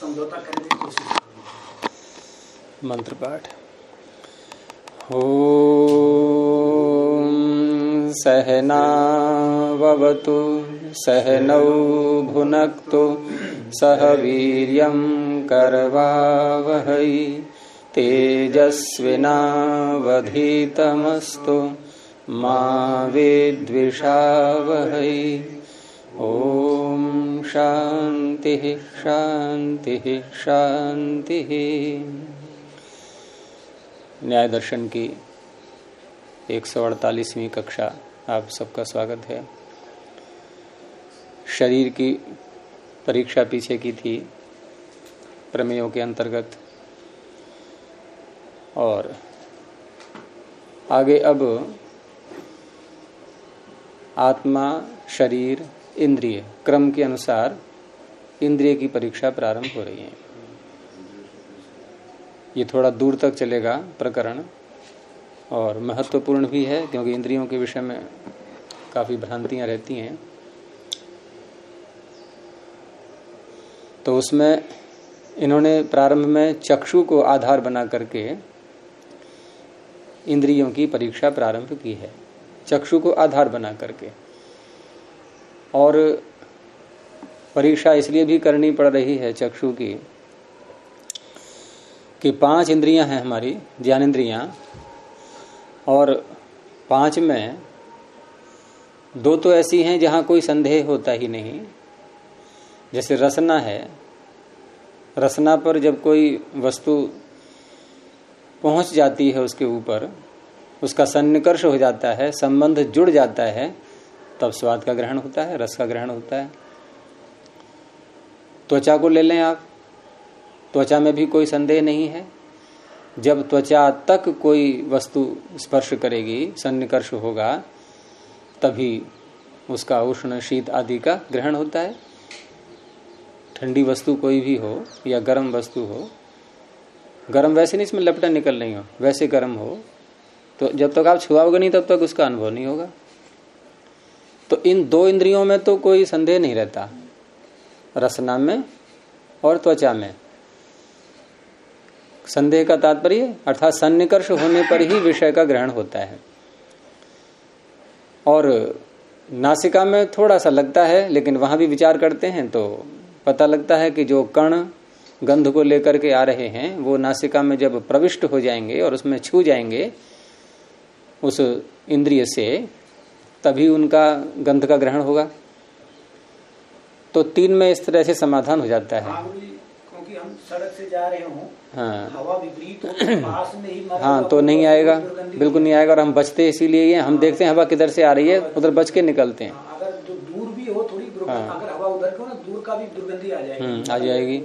समझौता करने की कोशिश करूंगा। मंत्र पाठ। ओम सहनावतु सहनौ भुनक्तु सह वीर्यं करवावहै तेजस्विनावधीतमस्तु मा विद्विषावहै। ओम शांति शांति शांति। न्याय दर्शन की 148वीं कक्षा आप सबका स्वागत है। शरीर की परीक्षा पीछे की थी प्रमेयों के अंतर्गत, और आगे अब आत्मा, शरीर, इंद्रिय क्रम के अनुसार इंद्रिय की परीक्षा प्रारंभ हो रही है। ये थोड़ा दूर तक चलेगा प्रकरण, और महत्वपूर्ण भी है क्योंकि इंद्रियों के विषय में काफी भ्रांतियां रहती हैं। तो उसमें इन्होंने प्रारंभ में चक्षु को आधार बना करके इंद्रियों की परीक्षा प्रारंभ की है, चक्षु को आधार बना करके। और परीक्षा इसलिए भी करनी पड़ रही है चक्षु की कि 5 इंद्रियां हैं हमारी, ज्ञानेंद्रियां, और 5 में 2 तो ऐसी हैं जहां कोई संदेह होता ही नहीं। जैसे रसना है, रसना पर जब कोई वस्तु पहुंच जाती है उसके ऊपर, उसका सन्निकर्ष हो जाता है, संबंध जुड़ जाता है, तब स्वाद का ग्रहण होता है, रस का ग्रहण होता है। त्वचा को ले लें आप, त्वचा में भी कोई संदेह नहीं है। जब त्वचा तक कोई वस्तु स्पर्श करेगी, सन्निकर्ष होगा, तभी उसका उष्ण शीत आदि का ग्रहण होता है। ठंडी वस्तु कोई भी हो या गर्म वस्तु हो, गर्म वैसे नहीं इसमें लपटें निकल रही हो, वैसे गर्म हो, तो जब तक आप छुआओगे नहीं तब तक उसका अनुभव नहीं होगा। तो इन 2 इंद्रियों में तो कोई संदेह नहीं रहता, रसना में और त्वचा में। संदेह का तात्पर्य अर्थात सन्निकर्ष होने पर ही विषय का ग्रहण होता है। और नासिका में थोड़ा सा लगता है, लेकिन वहां भी विचार करते हैं तो पता लगता है कि जो कण गंध को लेकर के आ रहे हैं वो नासिका में जब प्रविष्ट हो जाएंगे और उसमें छू जाएंगे उस इंद्रिय से, तभी उनका गंध का ग्रहण होगा। तो 3 में इस तरह से समाधान हो जाता है। क्योंकि हम सड़क से जा रहे हों, हाँ, हवा विपरीत हो, पास में ही हाँ, तो नहीं आएगा, बिल्कुल नहीं आएगा। और हम बचते इसीलिए हैं, हम देखते हैं हवा किधर से आ रही है, उधर बच के निकलते हैं। अगर जो दूर भी हो थोड़ी दुर्गंध, अगर हवा उधर की हो ना, दूर का भी दुर्गंधी आ जाएगी, आ जाएगी।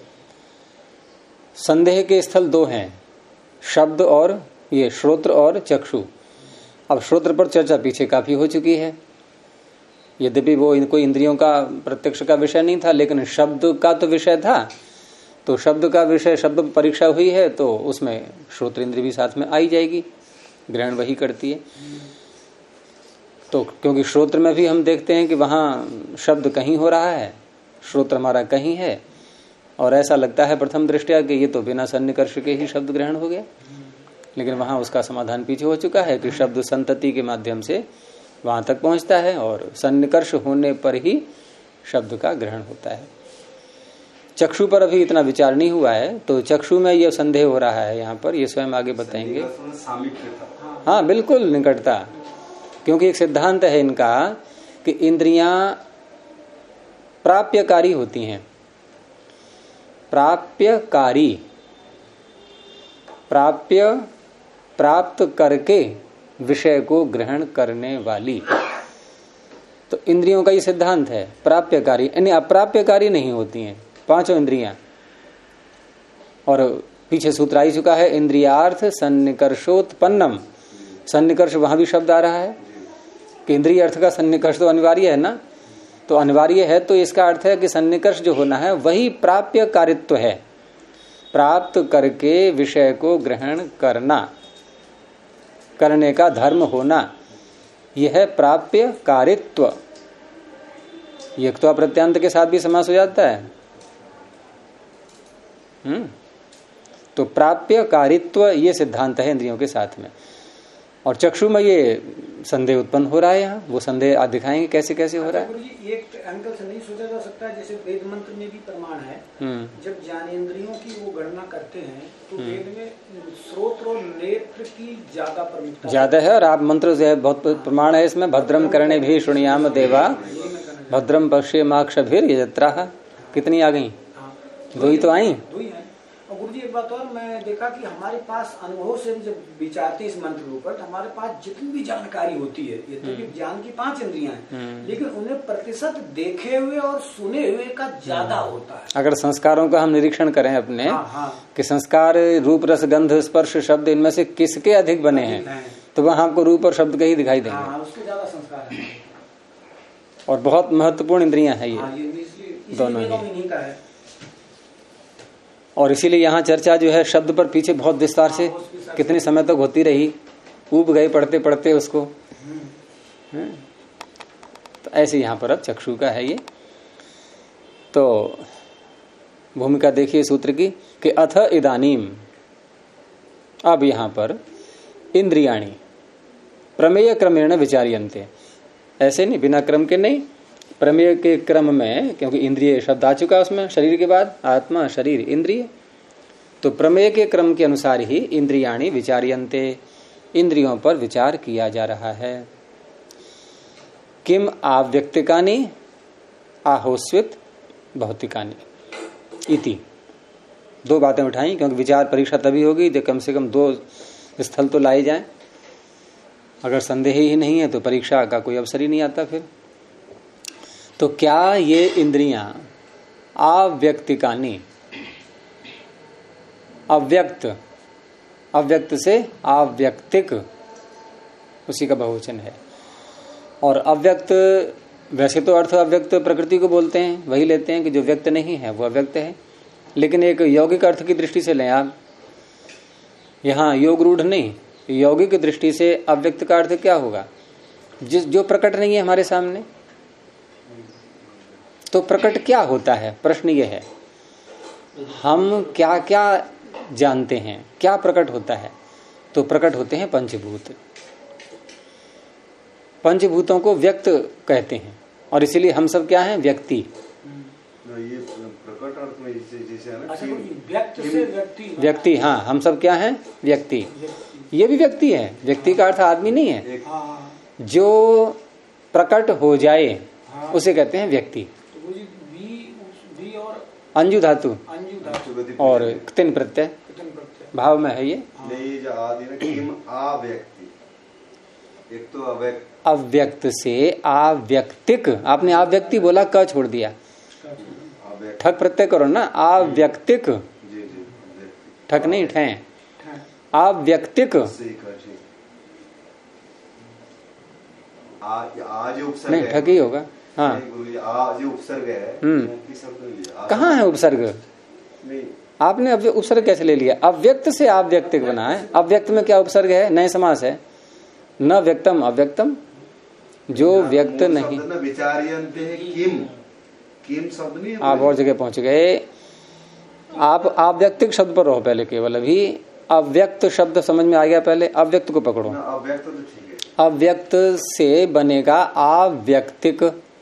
संदेह के स्थल 2 हैं, शब्द और ये श्रोत्र और चक्षु। अब श्रोत्र पर चर्चा पीछे काफी हो चुकी है, यद्यपि वो कोई इंद्रियों का प्रत्यक्ष का विषय नहीं था, लेकिन शब्द का तो विषय था। तो शब्द का विषय, शब्द परीक्षा हुई है तो उसमें श्रोत्र इंद्रिय भी साथ में आई जाएगी, ग्रहण वही करती है। तो क्योंकि श्रोत्र में भी हम देखते हैं कि वहां शब्द कहीं हो रहा है, श्रोत्र हमारा कहीं है, और ऐसा लगता है प्रथम दृष्टया कि ये तो बिना सन्निकर्ष के ही शब्द ग्रहण हो गया। लेकिन वहां उसका समाधान पीछे हो चुका है कि शब्द संतति के माध्यम से वहां तक पहुंचता है और सन्निकर्ष होने पर ही शब्द का ग्रहण होता है। चक्षु पर अभी इतना विचार नहीं हुआ है, तो चक्षु में यह संदेह हो रहा है यहाँ पर, ये स्वयं आगे बताएंगे। हाँ, बिल्कुल निकटता, क्योंकि एक सिद्धांत है इनका कि इंद्रियां प्राप्यकारी होती हैं। प्राप्यकारी, प्राप्य प्राप्त करके विषय को ग्रहण करने वाली, तो इंद्रियों का ये सिद्धांत है। प्राप्यकारी यानी अप्राप्यकारी नहीं होती हैं 5 इंद्रियां। और पीछे सूत्र आ ही चुका है, इंद्रियार्थ सन्निकर्षोत्पन्नम। सन्निकर्ष, वहां भी शब्द आ रहा है कि इंद्रिय अर्थ का सन्निकर्ष तो अनिवार्य है ना, तो अनिवार्य है तो इसका अर्थ है कि सन्निकर्ष जो होना है वही प्राप्य कारित्व है। प्राप्त करके विषय को ग्रहण करना, करने का धर्म होना, यह है प्राप्य कारित्व। यक्त्वा प्रत्यांत के साथ भी समास हो जाता है। तो प्राप्य कारित्व ये सिद्धांत है इंद्रियों के साथ में। और चक्षु में ये संदेह उत्पन्न हो रहा है, यहाँ वो संदेह आप दिखाएंगे कैसे कैसे हो रहा है। गुरुजी एक एंगल से नहीं सोचा जा सकता, जैसे वेद मंत्र में भी प्रमाण है, जब ज्ञानेंद्रियों की वो गणना करते हैं तो वेद में श्रोत्र और नेत्र की ज्यादा प्रमुखता ज्यादा है। और आप मंत्र से बहुत प्रमाण है इसमें, भद्रम करणे भी शृणुयाम देवा भद्रम पश्येमाक्षभिर यजत्रा। कितनी आ गई? दो ही तो आई। और गुरुजी एक बात और मैं देखा कि हमारे पास अनुभव से जब विचारते इस मंत्र के ऊपर, हमारे पास जितनी भी जानकारी होती है, ये तो ज्ञान की 5 इंद्रियां हैं, लेकिन उन्हें प्रतिशत देखे हुए और सुने हुए का ज्यादा होता है। अगर संस्कारों का हम निरीक्षण करें अपने कि संस्कार रूप रस गंध स्पर्श शब्द इनमें से किसके अधिक बने हैं, तो वहां आपको रूप और शब्द के ही दिखाई देंगे। उसके ज्यादा संस्कार है और बहुत महत्वपूर्ण इंद्रियां हैं ये दोनों ही का है। और इसीलिए यहाँ चर्चा जो है शब्द पर पीछे बहुत विस्तार से कितने समय तक होती रही, ऊब गए पढ़ते पढ़ते उसको। तो ऐसे यहाँ पर अब चक्षु का है ये। तो भूमिका देखिए सूत्र की कि अथ इदानीम, अब यहाँ पर इंद्रियाणि प्रमेय क्रमेण विचार्यन्ते, ऐसे नहीं बिना क्रम के नहीं, प्रमेय के क्रम में, क्योंकि इंद्रिय शब्द आ चुका उसमें, शरीर के बाद आत्मा शरीर इंद्रिय, तो प्रमेय के क्रम के अनुसार ही इंद्रियाणि विचार्यन्ते, इंद्रियों पर विचार किया जा रहा है। किम आव्यक्तिकानि आहोस्वित भौतिकानि इति, 2 बातें उठाई, क्योंकि विचार परीक्षा तभी होगी जब कम से कम 2 स्थल तो लाए जाएं। अगर संदेह ही नहीं है तो परीक्षा का कोई अवसर ही नहीं आता फिर। तो क्या ये इंद्रियां आव्यक्तिकानि, अव्यक्त, अव्यक्त से आव्यक्तिक, उसी का बहुवचन है। और अव्यक्त वैसे तो अर्थ अव्यक्त प्रकृति को बोलते हैं, वही लेते हैं कि जो व्यक्त नहीं है वो अव्यक्त है, लेकिन एक यौगिक अर्थ की दृष्टि से लें आप, यहाँ योग रूढ़ नहीं, यौगिक दृष्टि से अव्यक्त का अर्थ क्या होगा? जो प्रकट नहीं है हमारे सामने। तो प्रकट क्या होता है? प्रश्न ये है, हम क्या क्या जानते हैं, क्या प्रकट होता है? तो प्रकट होते हैं पंचभूत। पंचभूतों को व्यक्त कहते हैं, और इसीलिए हम सब क्या हैं? व्यक्ति। ये प्रकट अर्थ में जैसे है ना, व्यक्त से व्यक्ति, व्यक्ति, हाँ, हम सब क्या हैं? व्यक्ति। ये भी व्यक्ति है, व्यक्ति का अर्थ आदमी नहीं है, जो प्रकट हो जाए उसे कहते हैं व्यक्ति। अंजु धातु और तिन प्रत्यय भाव में है ये। नहीं जो आदि ना किम आव्यक्ति, एक तो अव्यक्त से आव्यक्तिक, आपने आव्यक्ति बोला, क छोड़ दिया, ठक प्रत्यय करो ना, आव्यक्तिक, ठक नहीं ठे, आव्यक्तिक नहीं, ठक ही होगा। हाँ, आज उपसर्ग है, कहाँ है उपसर्ग? आपने अब उपसर्ग कैसे ले लिया? अव्यक्त से आव्यक्तिक बना है। अव्यक्त में क्या उपसर्ग है? नए समास है, न व्यक्तम अव्यक्तम, जो व्यक्त नहीं। विचार्यन्ते है किम, किम शब्द नहीं है। आप और जगह पहुंच गए, आप अव्यक्तिक शब्द पर रहो पहले, केवल अभी अव्यक्त शब्द समझ में आ गया, पहले अव्यक्त को पकड़ो। अव्यक्त तो ठीक है, अव्यक्त से बनेगा आव्यक्तिक।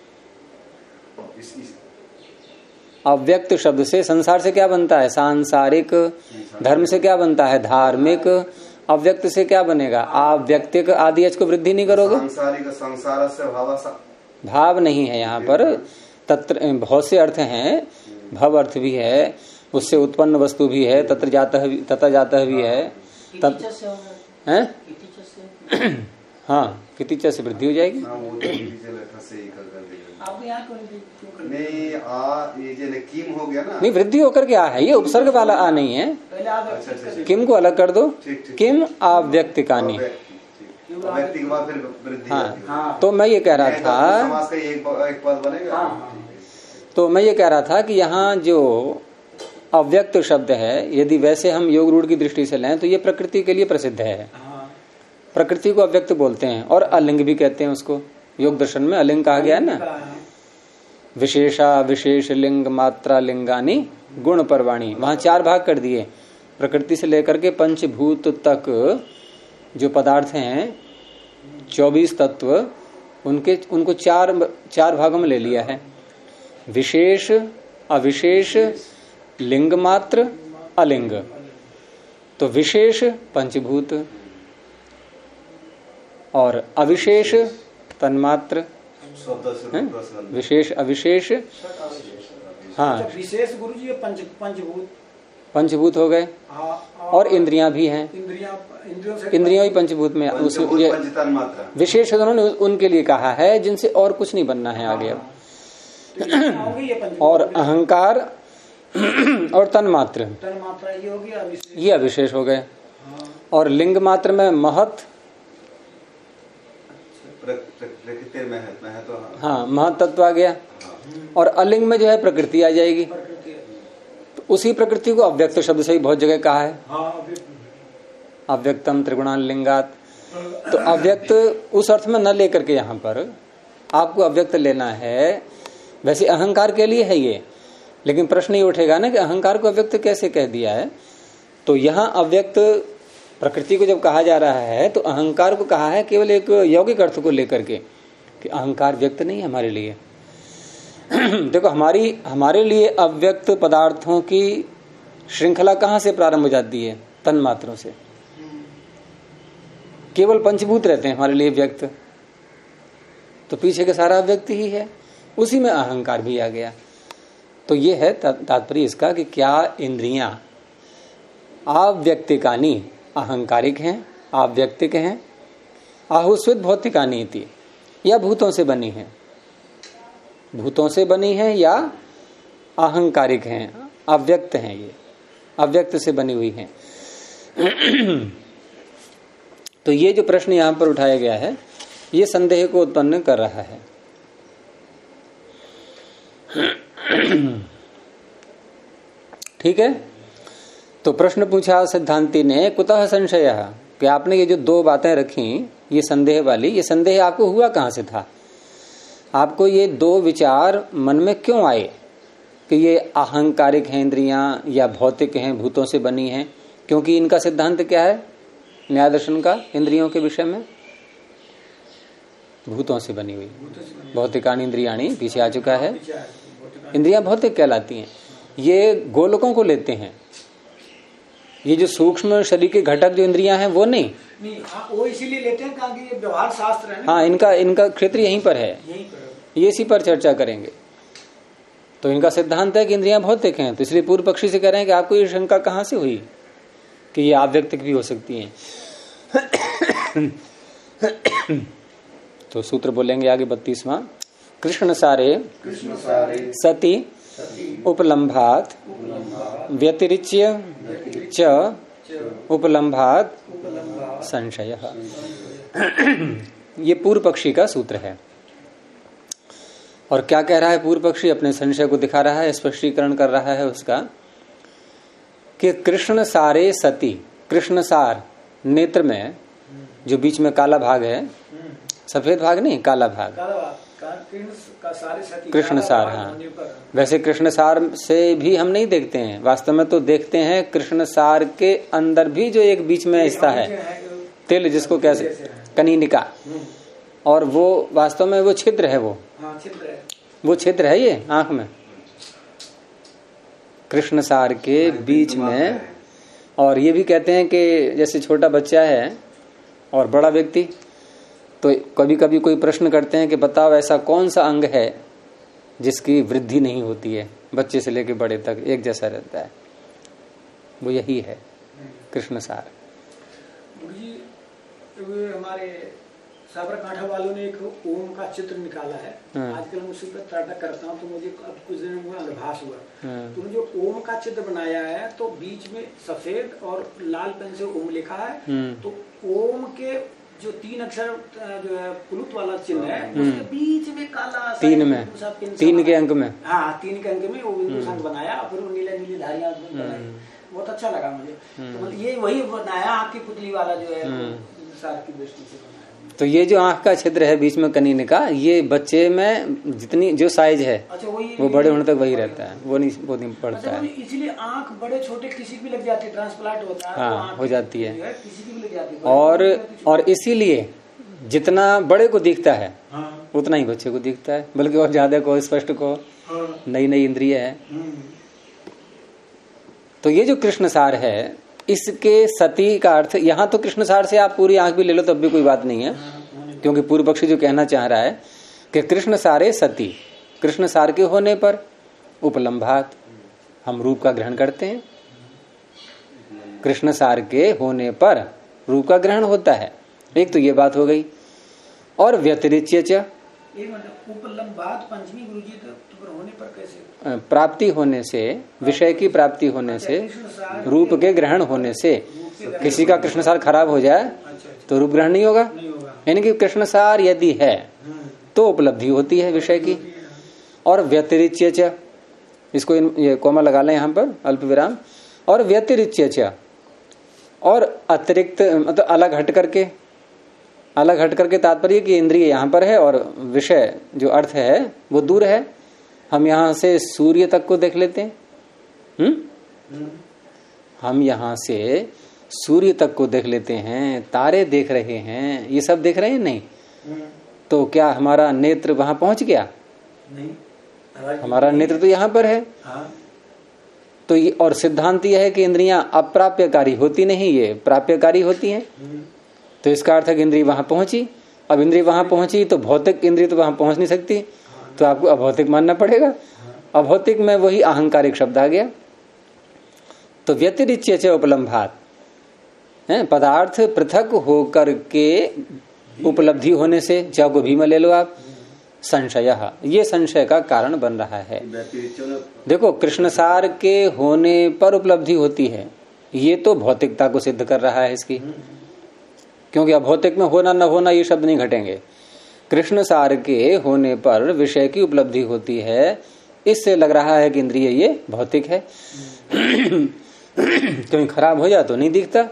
अव्यक्त शब्द से संसार से क्या बनता है? सांसारिक। धर्म से क्या बनता है? धार्मिक। अव्यक्त से क्या बनेगा? आव्यक्तिक। आदि एच को वृद्धि नहीं करोगे? सांसारिक, संसार से भाव नहीं है यहाँ पर, तत्र बहुत से अर्थ हैं, भव अर्थ भी है, उससे उत्पन्न वस्तु भी है, तत्र जातः भी है, हाँ, कितिच से वृद्धि हो जाएगी। नहीं, वृद्धि होकर के आ है, ये उपसर्ग वाला आ नहीं है। किम को अलग कर दो, किम आव्यक्तिकानि। हाँ, तो मैं ये कह रहा था, तो मैं ये कह रहा था कि यहाँ जो अव्यक्त शब्द है, यदि वैसे हम योग रूढ़ की दृष्टि से लें तो ये प्रकृति के लिए प्रसिद्ध है। प्रकृति को अव्यक्त बोलते हैं, और अलिंग भी कहते हैं उसको। योग दर्शन में अलिंग कहा गया है ना, विशेषा विशेष लिंग मात्रा लिंगानी गुण परवाणी, वहां 4 भाग कर दिए। प्रकृति से लेकर के पंचभूत तक जो पदार्थ हैं 24 तत्व, उनको चार भागों में ले लिया है। विशेष, अविशेष, लिंग मात्र, अलिंग। तो विशेष पंचभूत और अविशेष तन्मात्र, विशेष अविशेष, हाँ विशेष गुरु जी पंचभूत, पंचभूत हो गए। और इंद्रियां भी हैं, इंद्रियों ही पंचभूत में। ये विशेष उन्होंने उनके लिए कहा है जिनसे और कुछ नहीं बनना है आगे अब। और अहंकार और तन्मात्र, ये अविशेष हो गए। और लिंग मात्र में महत, हाँ महत तत्व आ गया। और अलिंग में जो है प्रकृति आ जाएगी। तो उसी प्रकृति को अव्यक्त शब्द से ही बहुत जगह कहा है, अव्यक्तम त्रिगुणान लिंगात। तो अव्यक्त उस अर्थ में न लेकर के यहाँ पर आपको अव्यक्त लेना है। वैसे अहंकार के लिए है ये, लेकिन प्रश्न ये उठेगा ना कि अहंकार को अव्यक्त कैसे कह दिया है। तो यहाँ अव्यक्त प्रकृति को जब कहा जा रहा है तो अहंकार को कहा है केवल एक यौगिक अर्थ को लेकर के, कि अहंकार व्यक्त नहीं है हमारे लिए। देखो हमारे लिए अव्यक्त पदार्थों की श्रृंखला कहाँ से प्रारंभ हो जाती है? तन्मात्रों से। केवल पंचभूत रहते हैं हमारे लिए व्यक्त, तो पीछे के सारा व्यक्त ही है, उसी में अहंकार भी आ गया। तो ये है तात्पर्य इसका कि क्या इंद्रियां अव्यक्तिकानी अहंकारिक हैं, अव्यक्तिक हैं, आहुस्वित भौतिकानी थी, या भूतों से बनी है, भूतों से बनी है या अहंकारिक हैं, अव्यक्त हैं, ये अव्यक्त से बनी हुई हैं। तो ये जो प्रश्न यहां पर उठाया गया है ये संदेह को उत्पन्न कर रहा है। ठीक है, तो प्रश्न पूछा सिद्धांति ने, कुतः संशय, कि आपने ये जो 2 बातें रखी ये संदेह वाली, ये संदेह आपको हुआ कहां से था? आपको ये 2 विचार मन में क्यों आए कि ये अहंकारिक हैं इंद्रियां या भौतिक हैं, भूतों से बनी हैं? क्योंकि इनका सिद्धांत क्या है न्याय दर्शन का इंद्रियों के विषय में? भूतों से बनी हुई, भौतिकानी इंद्रियाणी पीछे आ चुका है। इंद्रियां भौतिक कहलाती हैं। ये गोलकों को लेते हैं, ये जो सूक्ष्म शरीर के घटक जो इंद्रियां हैं वो नहीं, वो इसीलिए लेते हैं क्योंकि ये व्यवहार शास्त्र है ना। हाँ, इनका क्षेत्र यहीं पर है, ये इसी पर चर्चा करेंगे। तो इनका सिद्धांत है कि इंद्रियां भौतिक हैं, तो इसलिए पूर्व पक्षी से कह रहे हैं कि आपको ये शंका कहां से हुई कि ये अव्यक्तिक भी हो सकती हैं? तो सूत्र बोलेंगे आगे 32वां, कृष्ण सारे सति उपलम्भात व्यतिरिच्य च उपलम्भात संशय। ये पूर्व पक्षी का सूत्र है। और क्या कह रहा है पूर्व पक्षी? अपने संशय को दिखा रहा है, स्पष्टीकरण कर रहा है उसका, कि कृष्ण सारे सति, कृष्ण सार नेत्र में जो बीच में काला भाग है, सफेद भाग नहीं, काला भाग, कृष्ण सार। हाँ, वैसे कृष्ण सार से भी हम नहीं देखते हैं, वास्तव में तो देखते हैं कृष्ण सार के अंदर भी जो एक बीच में हिस्सा है, तिल जिसको कैसे, कनीनिका, और वो वास्तव में वो छिद्र है, वो छिद्र है ये आंख में, कृष्ण सार के बीच में। और ये भी कहते हैं कि जैसे छोटा बच्चा है और बड़ा व्यक्ति, तो कभी कभी कोई प्रश्न करते हैं कि बताओ ऐसा कौन सा अंग है जिसकी वृद्धि नहीं होती है, बच्चे से लेकर बड़े तक एक जैसा रहता है, वो यही है कृष्ण सार। हमारे साबरकांठा वालों ने एक ओम का चित्र निकाला है, आजकल मैं उसी पर चर्चा करता हूँ, तो मुझे अब कुछ दिन में आभास हुआ। तो जो ओम का चित्र बनाया है तो बीच में सफेद और लाल पेन से ओम लिखा है, तो ओम के जो 3 अक्षर जो है पुलुत वाला चिन्ह है, उसके बीच में काला 3 के अंक में, हाँ 3 के अंक में वो बिंदु बनाया, फिर वो नीले नीले धारियां बनाई, बहुत अच्छा लगा मुझे। तो मतलब ये वही बनाया आपकी पुतली वाला जो है सार की दृष्टि से बनाया। तो ये जो आंख का छिद्र है बीच में कनीनिका, ये बच्चे में जितनी जो साइज है अच्छा वो बड़े होने तक वही रहता है, वो नहीं बढ़ता अच्छा, है। इसलिए आंख बड़े छोटे किसी भी लग जाती है, ट्रांसप्लांट होता है हाँ, तो हो जाती है। किसी की भी लग जाती है। और इसीलिए जितना बड़े को दिखता है हाँ, उतना ही बच्चे को दिखता है, बल्कि और ज्यादा को, स्पष्ट को, हाँ, नई नई इंद्रिय है। तो ये जो कृष्ण सार है, इसके सती का अर्थ, यहाँ तो कृष्ण सार से आप पूरी आंख भी ले लो तब भी कोई बात नहीं है, क्योंकि पूर्व पक्षी जो कहना चाह रहा है कि कृष्ण सारे सती, कृष्ण सार के होने पर उपलम्भात हम रूप का ग्रहण करते हैं। कृष्ण सार के होने पर रूप का ग्रहण होता है, एक तो ये बात हो गई। और व्यतिरिच्य च, उपलम्भात पंचमी गुरुजी तो होने पर कैसे? प्राप्ति होने से, विषय की प्राप्ति होने से, रूप के ग्रहण होने से, किसी का कृष्ण सार खराब हो जाए तो रूप ग्रहण नहीं होगा। यानी कि कृष्ण सार यदि है तो उपलब्धि होती है विषय की। और व्यतिरिच्य च, इसको ये कोमा लगा लें यहाँ पर अल्प विराम। और व्यतिरिच्य च, और अतिरिक्त मतलब अलग हट करके, अलग हट करके तात्पर्य कि इंद्रिय यहाँ पर है और विषय जो अर्थ है वो दूर है। हम यहाँ से सूर्य तक को देख लेते हैं, हम यहाँ से सूर्य तक को देख लेते हैं, तारे देख रहे हैं, ये सब देख रहे हैं नहीं, तो क्या हमारा नेत्र वहां पहुंच गया? नहीं, हमारा नेत्र तो यहाँ पर है। हाँ, तो ये, और सिद्धांत यह है कि इंद्रियां अप्राप्यकारी होती नहीं, ये प्राप्यकारी होती हैं। तो इसका अर्थ है कि इंद्रिय वहां पहुंची। अब इंद्रिय वहां पहुंची तो भौतिक इंद्रिय तो वहां पहुंच नहीं सकती, तो आपको अभौतिक मानना पड़ेगा। अभौतिक में वही अहंकारिक शब्द आ गया। तो व्यतिरिच्य च उपलम्भात, पदार्थ पृथक होकर के उपलब्धि होने से, चाहे को भी में ले लो आप, संशय, ये संशय का कारण बन रहा है। देखो, कृष्णसार के होने पर उपलब्धि होती है, ये तो भौतिकता को सिद्ध कर रहा है इसकी, क्योंकि अभौतिक में होना न होना ये शब्द नहीं घटेंगे। कृष्ण सार के होने पर विषय की उपलब्धि होती है, इससे लग रहा है कि इंद्रिय ये भौतिक है। क्योंकि खराब हो जाए तो नहीं दिखता।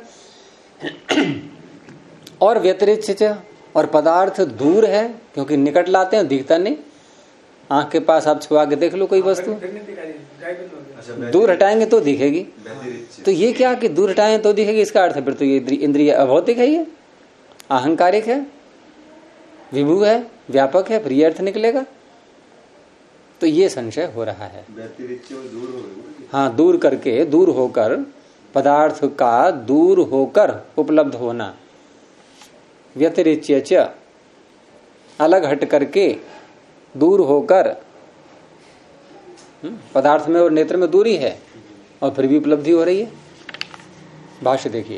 और व्यतिरिच्य, और पदार्थ दूर है, क्योंकि निकट लाते हैं दिखता नहीं। आंख के पास आप छुआ के देख लो कोई वस्तु, दूर हटाएंगे तो दिखेगी। तो ये क्या कि दूर हटाएं तो दिखेगी, इसका अर्थ है फिर तो ये इंद्रिय अभौतिक है, ये अहंकारिक है, विभू है, व्यापक है, फिर ये अर्थ निकलेगा। तो ये संशय हो रहा है। हाँ, दूर करके, दूर होकर, पदार्थ का दूर होकर उपलब्ध होना। व्यतिरिच्य च, अलग हट करके, दूर होकर, पदार्थ में और नेत्र में दूरी है और फिर भी उपलब्धि हो रही है। भाष्य देखिए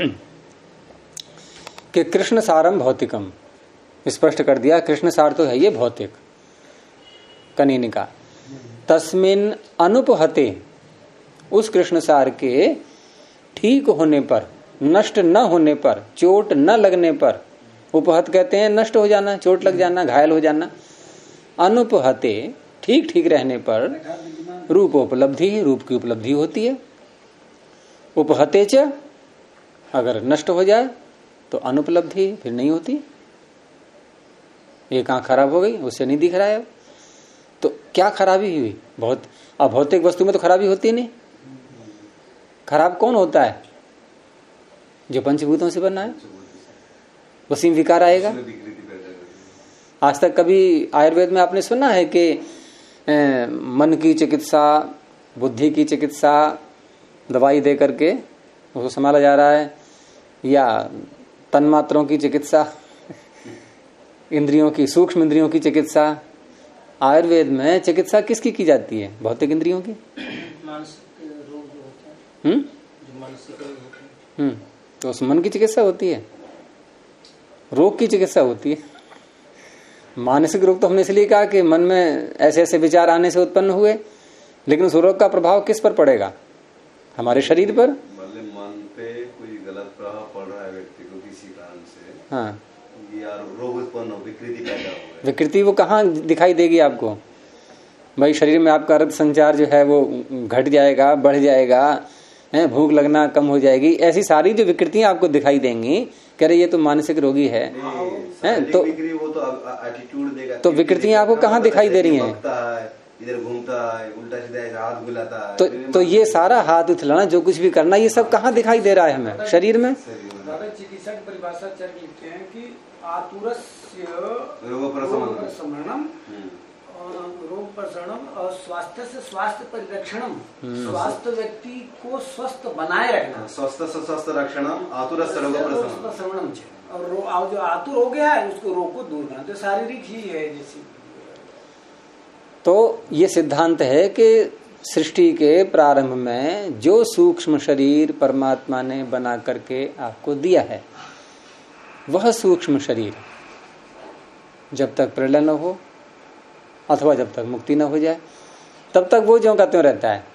कि कृष्ण सारम भौतिकम, स्पष्ट कर दिया कृष्ण सार तो है ये भौतिक। कनीनिका, तस्मिन अनुपहते, उस कृष्ण सार के ठीक होने पर, नष्ट न होने पर, चोट न लगने पर, उपहत कहते हैं नष्ट हो जाना, चोट लग जाना, घायल हो जाना। अनुपहते, ठीक ठीक रहने पर, रूप उपलब्धि, रूप की उपलब्धि होती है। उपहते च, अगर नष्ट हो जाए तो अनुपलब्धि, फिर नहीं होती। एक आंख खराब हो गई, उससे नहीं दिख रहा है, तो क्या खराबी हुई? बहुत अभौतिक वस्तु में तो खराबी होती नहीं। खराब कौन होता है? जो पंचभूतों से बना है, उसी में विकार आएगा। आज तक कभी आयुर्वेद में आपने सुना है कि मन की चिकित्सा, बुद्धि की चिकित्सा, दवाई दे करके उसको संभाला जा रहा है, या तन्मात्रों की चिकित्सा, इंद्रियों की, सूक्ष्म इंद्रियों की चिकित्सा? आयुर्वेद में चिकित्सा किसकी की जाती है? भौतिक इंद्रियों की। मानसिक रोग जो होता है, जो मानसिक रोग होते हैं, तो उस मन की चिकित्सा होती है, रोग की चिकित्सा होती है। मानसिक रोग तो हमने इसलिए कहा कि मन में ऐसे ऐसे विचार आने से उत्पन्न हुए, लेकिन उस रोग का प्रभाव किस पर पड़ेगा? हमारे शरीर पर। मन पे कोई गलत प्रभाव पड़ रहा है व्यक्ति को किसी कारण से, हाँ, यार रोग उत्पन्न हो, विकृति पैदा हो। विकृति वो कहाँ दिखाई देगी आपको? भाई शरीर में आपका रक्त संचार जो है वो घट जाएगा, बढ़ जाएगा, भूख लगना कम हो जाएगी, ऐसी सारी जो विकृतियां आपको दिखाई देंगी, कह रहे ये तो मानसिक रोगी है। हैं। तो वो तो एटीट्यूड देगा। तो विकृतियां आपको कहाँ दिखाई दे रही हैं? इधर घूमता है, उल्टा सीधा हाथ बुलाता है। तो ये सारा हाथ उथलाना, जो कुछ भी करना, ये सब कहाँ दिखाई दे रहा है हमें? शरीर में। चिकित्सक परिभाषा चर लिखते हैं कि आतुरस्य रोग प्रशमनम, रोग प्रशमनम और स्वास्थ्य से स्वास्थ्य परिरक्षणम, स्वास्थ्य व्यक्ति को स्वस्थ बनाए रखना, स्वस्थ से स्वस्थ रक्षणम, आतुरस्य रोग प्रशमनम। और जो आतुर हो गया है उसको रोग को दूर करना, तो शारीरिक ही है जैसे। तो ये सिद्धांत है कि सृष्टि के प्रारंभ में जो सूक्ष्म शरीर परमात्मा ने बना करके आपको दिया है, वह सूक्ष्म शरीर जब तक प्रलय न हो अथवा जब तक मुक्ति न हो जाए, तब तक वो ज्यों का त्यों रहता है।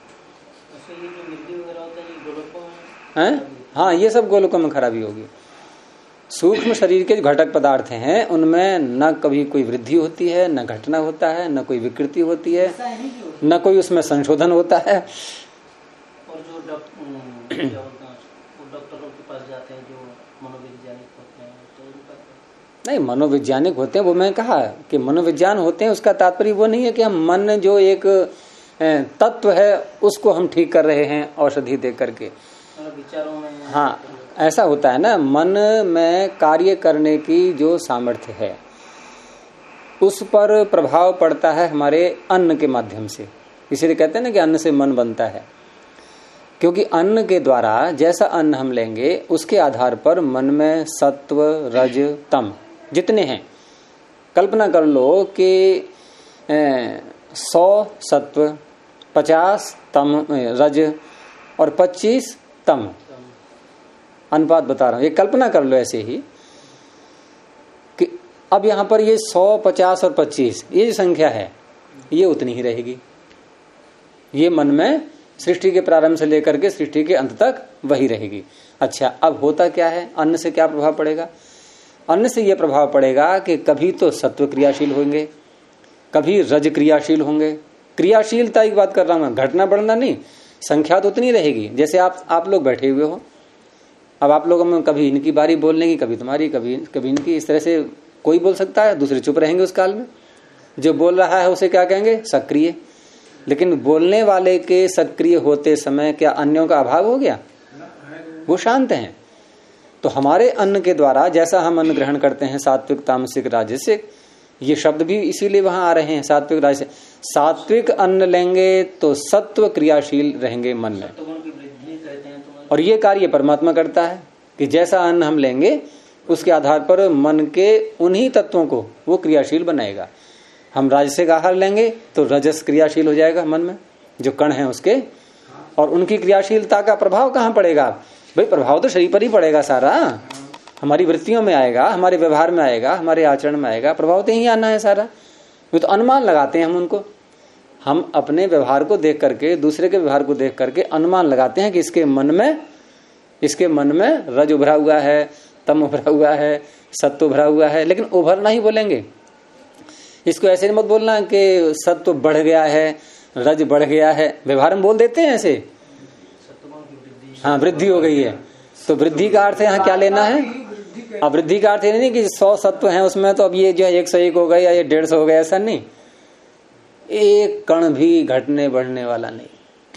हाँ, ये सब गोलोकों में खराबी होगी। सूक्ष्म शरीर के जो घटक पदार्थ हैं उनमें न कभी कोई वृद्धि होती है, न घटना होता है, न कोई विकृति होती है, न कोई उसमें संशोधन होता है। और जो डॉक्टरों के पास जाते हैं जो मनोवैज्ञानिक होते हैं, तो नहीं, मनोवैज्ञानिक होते हैं, वो मैं कहा कि मनोविज्ञान होते हैं, उसका तात्पर्य वो नहीं है कि हम मन जो एक तत्व है उसको हम ठीक कर रहे हैं औषधि दे करके, विचारों में। हाँ, ऐसा होता है ना, मन में कार्य करने की जो सामर्थ्य है उस पर प्रभाव पड़ता है हमारे अन्न के माध्यम से। इसीलिए कहते हैं ना कि अन्न से मन बनता है, क्योंकि अन्न के द्वारा जैसा अन्न हम लेंगे उसके आधार पर मन में सत्व रज तम जितने हैं, कल्पना कर लो कि 100 सत्व, 50 तम रज और 25 तम, अनुपात बता रहा हूं, ये कल्पना कर लो ऐसे ही कि अब यहां पर ये 100, 50 और 25 ये जो संख्या है ये उतनी ही रहेगी। ये मन में सृष्टि के प्रारंभ से लेकर के सृष्टि के अंत तक वही रहेगी। अच्छा, अब होता क्या है, अन्न से क्या प्रभाव पड़ेगा? अन्न से यह प्रभाव पड़ेगा कि कभी तो सत्व क्रियाशील होंगे, कभी रज क्रियाशील होंगे। क्रियाशीलता की बात कर रहा हूं मैं, घटना बढ़ना नहीं, संख्या तो उतनी रहेगी। जैसे आप लोग बैठे हुए हो, अब आप लोगों में कभी इनकी बारी बोलने की, कभी तुम्हारी, कभी इनकी, इस तरह से कोई बोल सकता है, दूसरे चुप रहेंगे उस काल में। जो बोल रहा है उसे क्या कहेंगे? सक्रिय। लेकिन बोलने वाले के सक्रिय होते समय क्या अन्यों का अभाव हो गया? वो शांत हैं। तो हमारे अन्न के द्वारा जैसा हम अन्न ग्रहण करते हैं, सात्विक तामसिक राजसिक, ये शब्द भी इसीलिए वहां आ रहे हैं, सात्विक राजसिक। सात्विक अन्न लेंगे तो सत्व क्रियाशील रहेंगे मन में, और ये कार्य परमात्मा करता है कि जैसा अन्न हम लेंगे उसके आधार पर मन के उन्हीं तत्वों को वो क्रियाशील बनाएगा। हम राजसिक आहार लेंगे तो रजस क्रियाशील हो जाएगा मन में, जो कण हैं उसके, और उनकी क्रियाशीलता का प्रभाव कहाँ पड़ेगा? भाई प्रभाव तो शरीर पर ही पड़ेगा सारा, हमारी वृत्तियों में आएगा, हमारे व्यवहार में आएगा, हमारे आचरण में आएगा, प्रभाव तो यही आना है सारा। वो तो अनुमान लगाते हैं हम उनको, हम अपने व्यवहार को देख करके, दूसरे के व्यवहार को देख करके अनुमान लगाते हैं कि इसके मन में रज उभरा हुआ है, तम उभरा हुआ है, सत्व उभरा हुआ है। लेकिन उभरना ही बोलेंगे, इसको ऐसे मत बोलना कि सत्व बढ़ गया है, रज बढ़ गया है। व्यवहार में बोल देते हैं ऐसे, हाँ वृद्धि हो गई है। तो वृद्धि का अर्थ यहाँ क्या लेना है? अब वृद्धि का अर्थ नहीं कि 100 सत्व हैं उसमें तो अब ये जो है 101 हो गए या ये 150 हो गए, ऐसा नहीं। एक कण भी घटने बढ़ने वाला नहीं,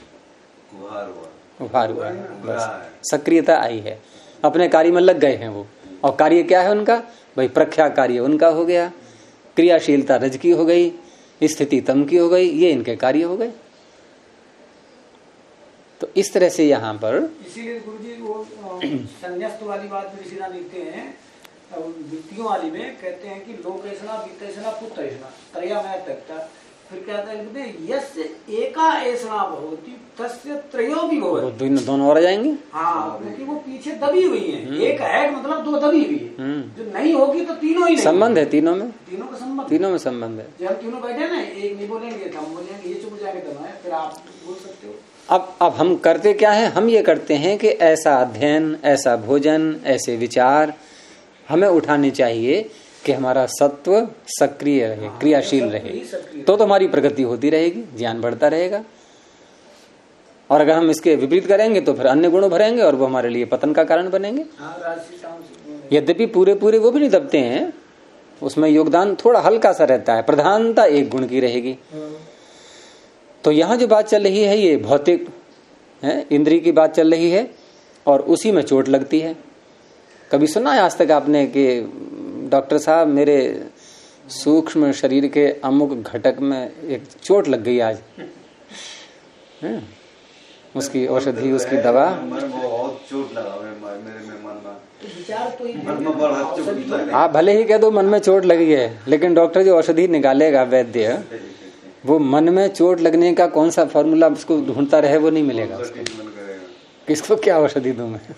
उभार हुआ है, बस सक्रियता आई है, अपने कार्य में लग गए हैं वो। और कार्य क्या है उनका? भाई प्रख्या कार्य उनका हो गया, क्रियाशीलता रज की हो गई, स्थिति तम की हो गई, ये इनके कार्य हो गए। तो इस तरह से यहाँ पर इसीलिए गुरुजी वो संन्यास्त वाली बात में ऋषिना लिखते हैं, वृत्तियों वाली में कहते हैं कि लोकेशना वित्तेशना पुत्रेशना त्रयमय तक, फिर कहते हैं यस्य एका ऐसा भवति तस्य त्रयो भी भवति, दोनों और आ जाएंगे। हाँ, क्योंकि वो पीछे दबी हुई है, एक है मतलब दो दबी हुई है, जो नहीं होगी तो तीनों ही नहीं। संबंध है तीनों में, तीनों का संबंध, तीनों में संबंध है। जब तीनों बैठे ना, एक नहीं बोलेंगे तो हम बोलेंगे, ये चुप हो जाएंगे तो फिर आप बोल सकते हो। अब हम करते क्या है? हम ये करते हैं कि ऐसा अध्ययन, ऐसा भोजन, ऐसे विचार हमें उठाने चाहिए कि हमारा सत्व सक्रिय रहे, क्रियाशील रहे, तो हमारी प्रगति होती रहेगी, ज्ञान बढ़ता रहेगा। और अगर हम इसके विपरीत करेंगे तो फिर अन्य गुण भरेंगे और वो हमारे लिए पतन का कारण बनेंगे। यद्यपि पूरे वो भी नहीं दबते हैं, उसमें योगदान थोड़ा हल्का सा रहता है, प्रधानता एक गुण की रहेगी। तो यहां जो बात चल रही है ये भौतिक है, इंद्रिय की बात चल रही है और उसी में चोट लगती है। कभी सुना है आज तक आपने कि डॉक्टर साहब मेरे सूक्ष्म शरीर के अमुक घटक में एक चोट लग गई आज, उसकी औषधि, उसकी दवा। बहुत चोट लगा मेरे मन में। विचार तो आप भले ही कह दो मन में चोट लगी है, लेकिन डॉक्टर जो औषधि निकालेगा वैद्य, वो मन में चोट लगने का कौन सा फॉर्मूला उसको ढूंढता रहे वो नहीं मिलेगा उसको। किसको क्या औषधि दूं मैं?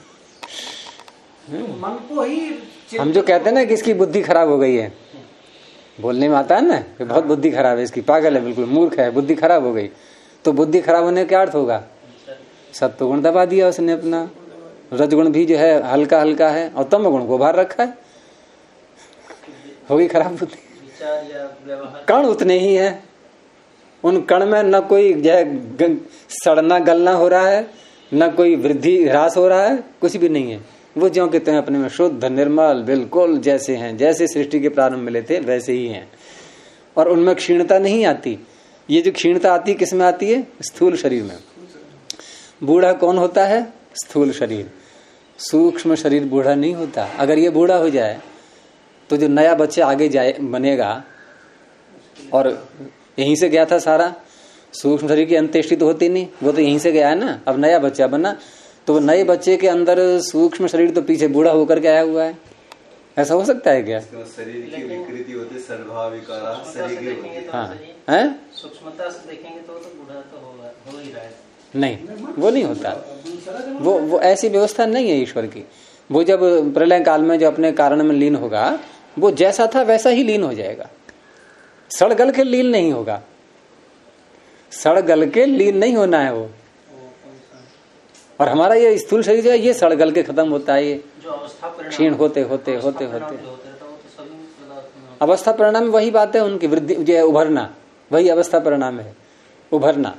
मन को ही हम जो कहते हैं ना कि इसकी बुद्धि खराब हो गई है, बोलने में आता है ना कि बहुत बुद्धि खराब है इसकी, पागल है, बिल्कुल मूर्ख है, बुद्धि खराब हो गई। तो बुद्धि खराब होने का क्या अर्थ होगा? सत्वगुण दबा दिया उसने अपना, रजगुण भी जो है हल्का हल्का है और तम गुण को बाहर रखा है, होगी खराब बुद्धि। कण उतने ही है, उन कण में न कोई जो है सड़ना गलना हो रहा है, न कोई वृद्धि ह्रास हो रहा है, कुछ भी नहीं है। वो ज्यों के त्यों अपने में शुद्ध निर्मल बिल्कुल जैसे हैं, जैसे सृष्टि के प्रारंभ मिले थे वैसे ही हैं, और उनमें क्षीणता नहीं आती। ये जो क्षीणता आती किस में आती है? स्थूल शरीर में। बूढ़ा कौन होता है? स्थूल शरीर। सूक्ष्म शरीर बूढ़ा नहीं होता। अगर ये बूढ़ा हो जाए तो जो नया बच्चा आगे जाए बनेगा, और यहीं से गया था सारा, सूक्ष्म शरीर की अंत्येष्टि तो होती नहीं, वो तो यहीं से गया है ना। अब नया बच्चा बना तो वो नए बच्चे के अंदर सूक्ष्म शरीर तो पीछे बूढ़ा होकर के आया हुआ है। ऐसा हो सकता है क्या? शरीर की विकृति होती है, सद्भाव विकारा शरीर की होती है। हाँ है, सूक्ष्मता से देखेंगे तो बूढ़ा तो होगा, हो ही रहा है। नहीं, वो नहीं होता। वो ऐसी व्यवस्था नहीं है ईश्वर की। वो जब प्रलय काल में जो अपने कारण में लीन होगा, वो जैसा था वैसा ही लीन हो जाएगा। सड़ गल के लीन नहीं होगा, सड़ गल के लीन नहीं होना है वो। और हमारा ये स्थूल शरीर जो है ये सड़ गल के खत्म होता है, ये क्षीण होते होते होते होते अवस्था परिणाम। वही बात है उनकी वृद्धि जो है, उभरना, वही अवस्था परिणाम है, उभरना।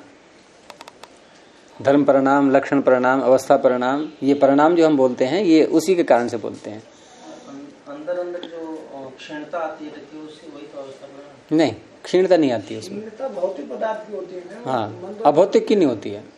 धर्म परिणाम, लक्षण परिणाम, अवस्था परिणाम, ये परिणाम जो हम बोलते हैं ये उसी के कारण से बोलते हैं। अंदर अंदर जो क्षीणता आती है उससे वही तो अवस्था परिणाम। नहीं, क्षीणता नहीं आती है उसमें, भौतिक पदार्थ की होती है। हाँ, अभौतिक की नहीं होती है।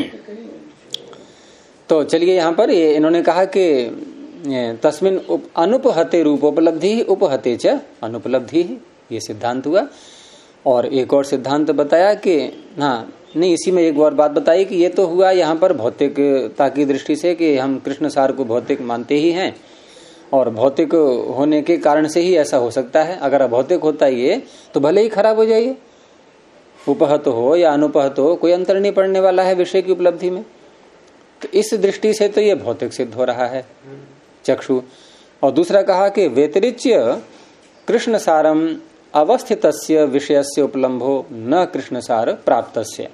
तो चलिए यहाँ पर ये इन्होंने कहा कि तस्मिन अनुपहते रूपोपलब्धि उपहते च अनुपलब्धि, ये सिद्धांत हुआ। और एक और सिद्धांत बताया कि हाँ नहीं, इसी में एक और बात बताई कि ये तो हुआ यहाँ पर भौतिकता की दृष्टि से कि हम कृष्ण सार को भौतिक मानते ही हैं, और भौतिक होने के कारण से ही ऐसा हो सकता है। अगर अभौतिक होता ये तो भले ही खराब हो जाइए, उपहत हो या अनुपहत हो, कोई अंतर नहीं पड़ने वाला है विषय की उपलब्धि में। तो इस दृष्टि से तो ये भौतिक सिद्ध हो रहा है चक्षु। और दूसरा कहा कि व्यतिरिच्य कृष्ण सारम अवस्थितस्य विषयस्य उपलम्भो न कृष्ण सार प्राप्तस्य।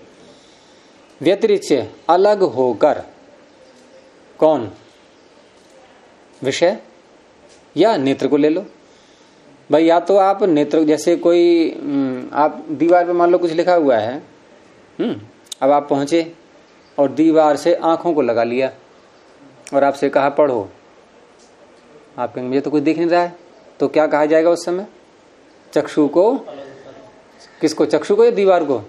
व्यतिरिच्य अलग होकर, कौन? विषय या नेत्र को ले लो भाई। या तो आप नेत्र, जैसे कोई आप दीवार पे मान लो कुछ लिखा हुआ है, अब आप पहुंचे और दीवार से आंखों को लगा लिया और आपसे कहा पढ़ो। आप कहेंगे मुझे तो कुछ दिख नहीं रहा है, तो क्या कहा जाएगा उस समय? चक्षु को, किसको? चक्षु को या दीवार को?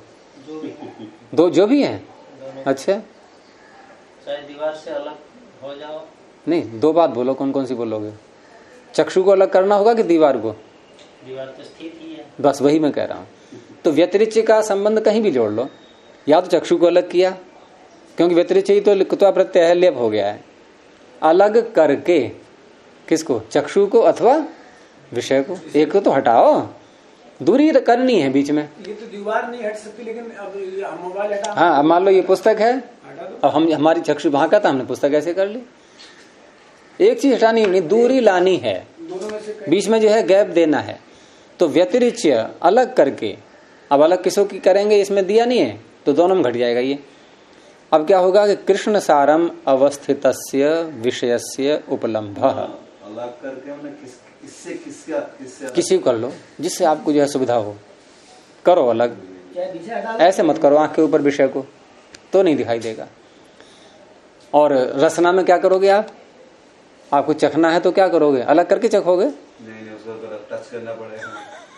दो जो भी है। अच्छा, चाहे दीवार से अलग हो जाओ। नहीं, दो बात बोलो, कौन कौन सी बोलोगे? चक्षु को अलग करना होगा कि दीवार को? दीवार तो स्थित ही है। बस वही मैं कह रहा हूं। तो व्यतिरिच्य का संबंध कहीं भी जोड़ लो, या तो चक्षु को अलग किया, क्योंकि व्यतिरिच्य ही तो लिखत्वा प्रत्यय है, लेप हो गया है। अलग करके किसको? चक्षु को अथवा विषय को। एक को तो हटाओ, दूरी करनी है बीच में। ये तो दीवार नहीं हट सकती, लेकिन अब मोबाइल हटा। हाँ, अब मान लो ये पुस्तक है, अब हम हमारी चक्षु वहां का था, हमने पुस्तक ऐसे कर ली। एक चीज हटानी नहीं, दूरी लानी है, बीच में जो है गैप देना है। तो व्यतिरिच्य अलग करके, अब अलग किसों की करेंगे इसमें दिया नहीं है, तो दोनों में घट जाएगा ये। अब क्या होगा कि कृष्ण सारम अवस्थितस्य विषयस्य उपलम्भ। अलग करके हमने किससे किसी को कर लो जिससे आपको जो है सुविधा हो, करो अलग। ऐसे मत करो आंख के ऊपर विषय को, तो नहीं दिखाई देगा। और रसना में क्या करोगे आप? आपको चखना है तो क्या करोगे? अलग करके चखोगे? नहीं, उसको टच करना पड़ेगा,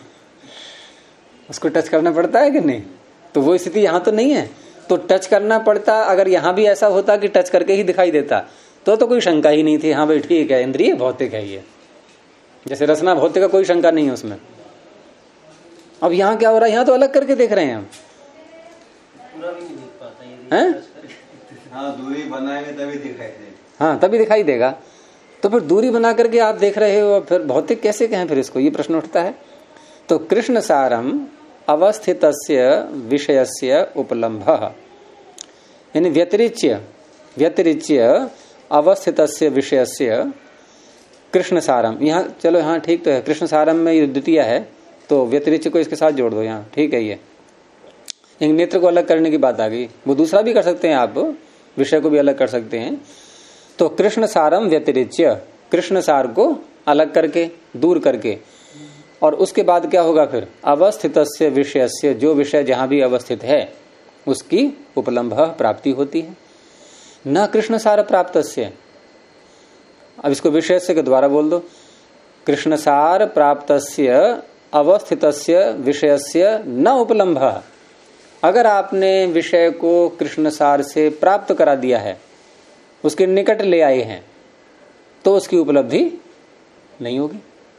उसको टच करना पड़ता है कि नहीं? तो वो स्थिति यहाँ तो नहीं है, तो टच करना पड़ता। अगर यहाँ भी ऐसा होता कि टच करके ही दिखाई देता तो कोई शंका ही नहीं थी, हाँ भाई ठीक है, इंद्रिय भौतिक है ये, जैसे रसना भौतिक का कोई शंका नहीं है उसमें। अब यहाँ क्या हो रहा है, यहाँ तो अलग करके देख रहे हैं हम, पूरा भी नहीं दिख पाता ये हैं? हाँ दूरी बनाएंगे तभी दिखाई देगा। हाँ तभी दिखाई देगा। तो फिर दूरी बना करके आप देख रहे हो, फिर भौतिक कैसे कहें फिर इसको, ये प्रश्न उठता है। तो कृष्ण सारम अवस्थितस्य विषयस्य उपलम्भः, यानी व्यतिरिच्य अवस्थितस्य विषयस्य कृष्ण सारम। यहाँ चलो यहाँ ठीक तो है, कृष्ण सारम में ये द्वितीय है तो व्यतिरिच्य को इसके साथ जोड़ दो यहाँ, ठीक है। ये नेत्र को अलग करने की बात आ गई, वो दूसरा भी कर सकते हैं आप, विषय को भी अलग कर सकते हैं। तो कृष्ण सारम व्यतिरिच्य, कृष्ण सार को अलग करके दूर करके, और उसके बाद क्या होगा फिर, अवस्थितस्य विषयस्य, जो विषय जहां भी अवस्थित है उसकी उपलम्भ प्राप्ति होती है। न कृष्ण सार प्राप्तस्य, अब इसको विषयस्य के द्वारा बोल दो, कृष्ण सार प्राप्तस्य अवस्थितस्य विषयस्य न उपलम्भ। अगर आपने विषय को कृष्ण सार से प्राप्त करा दिया है, उसके निकट ले आए हैं, तो उसकी उपलब्धि नहीं होगी।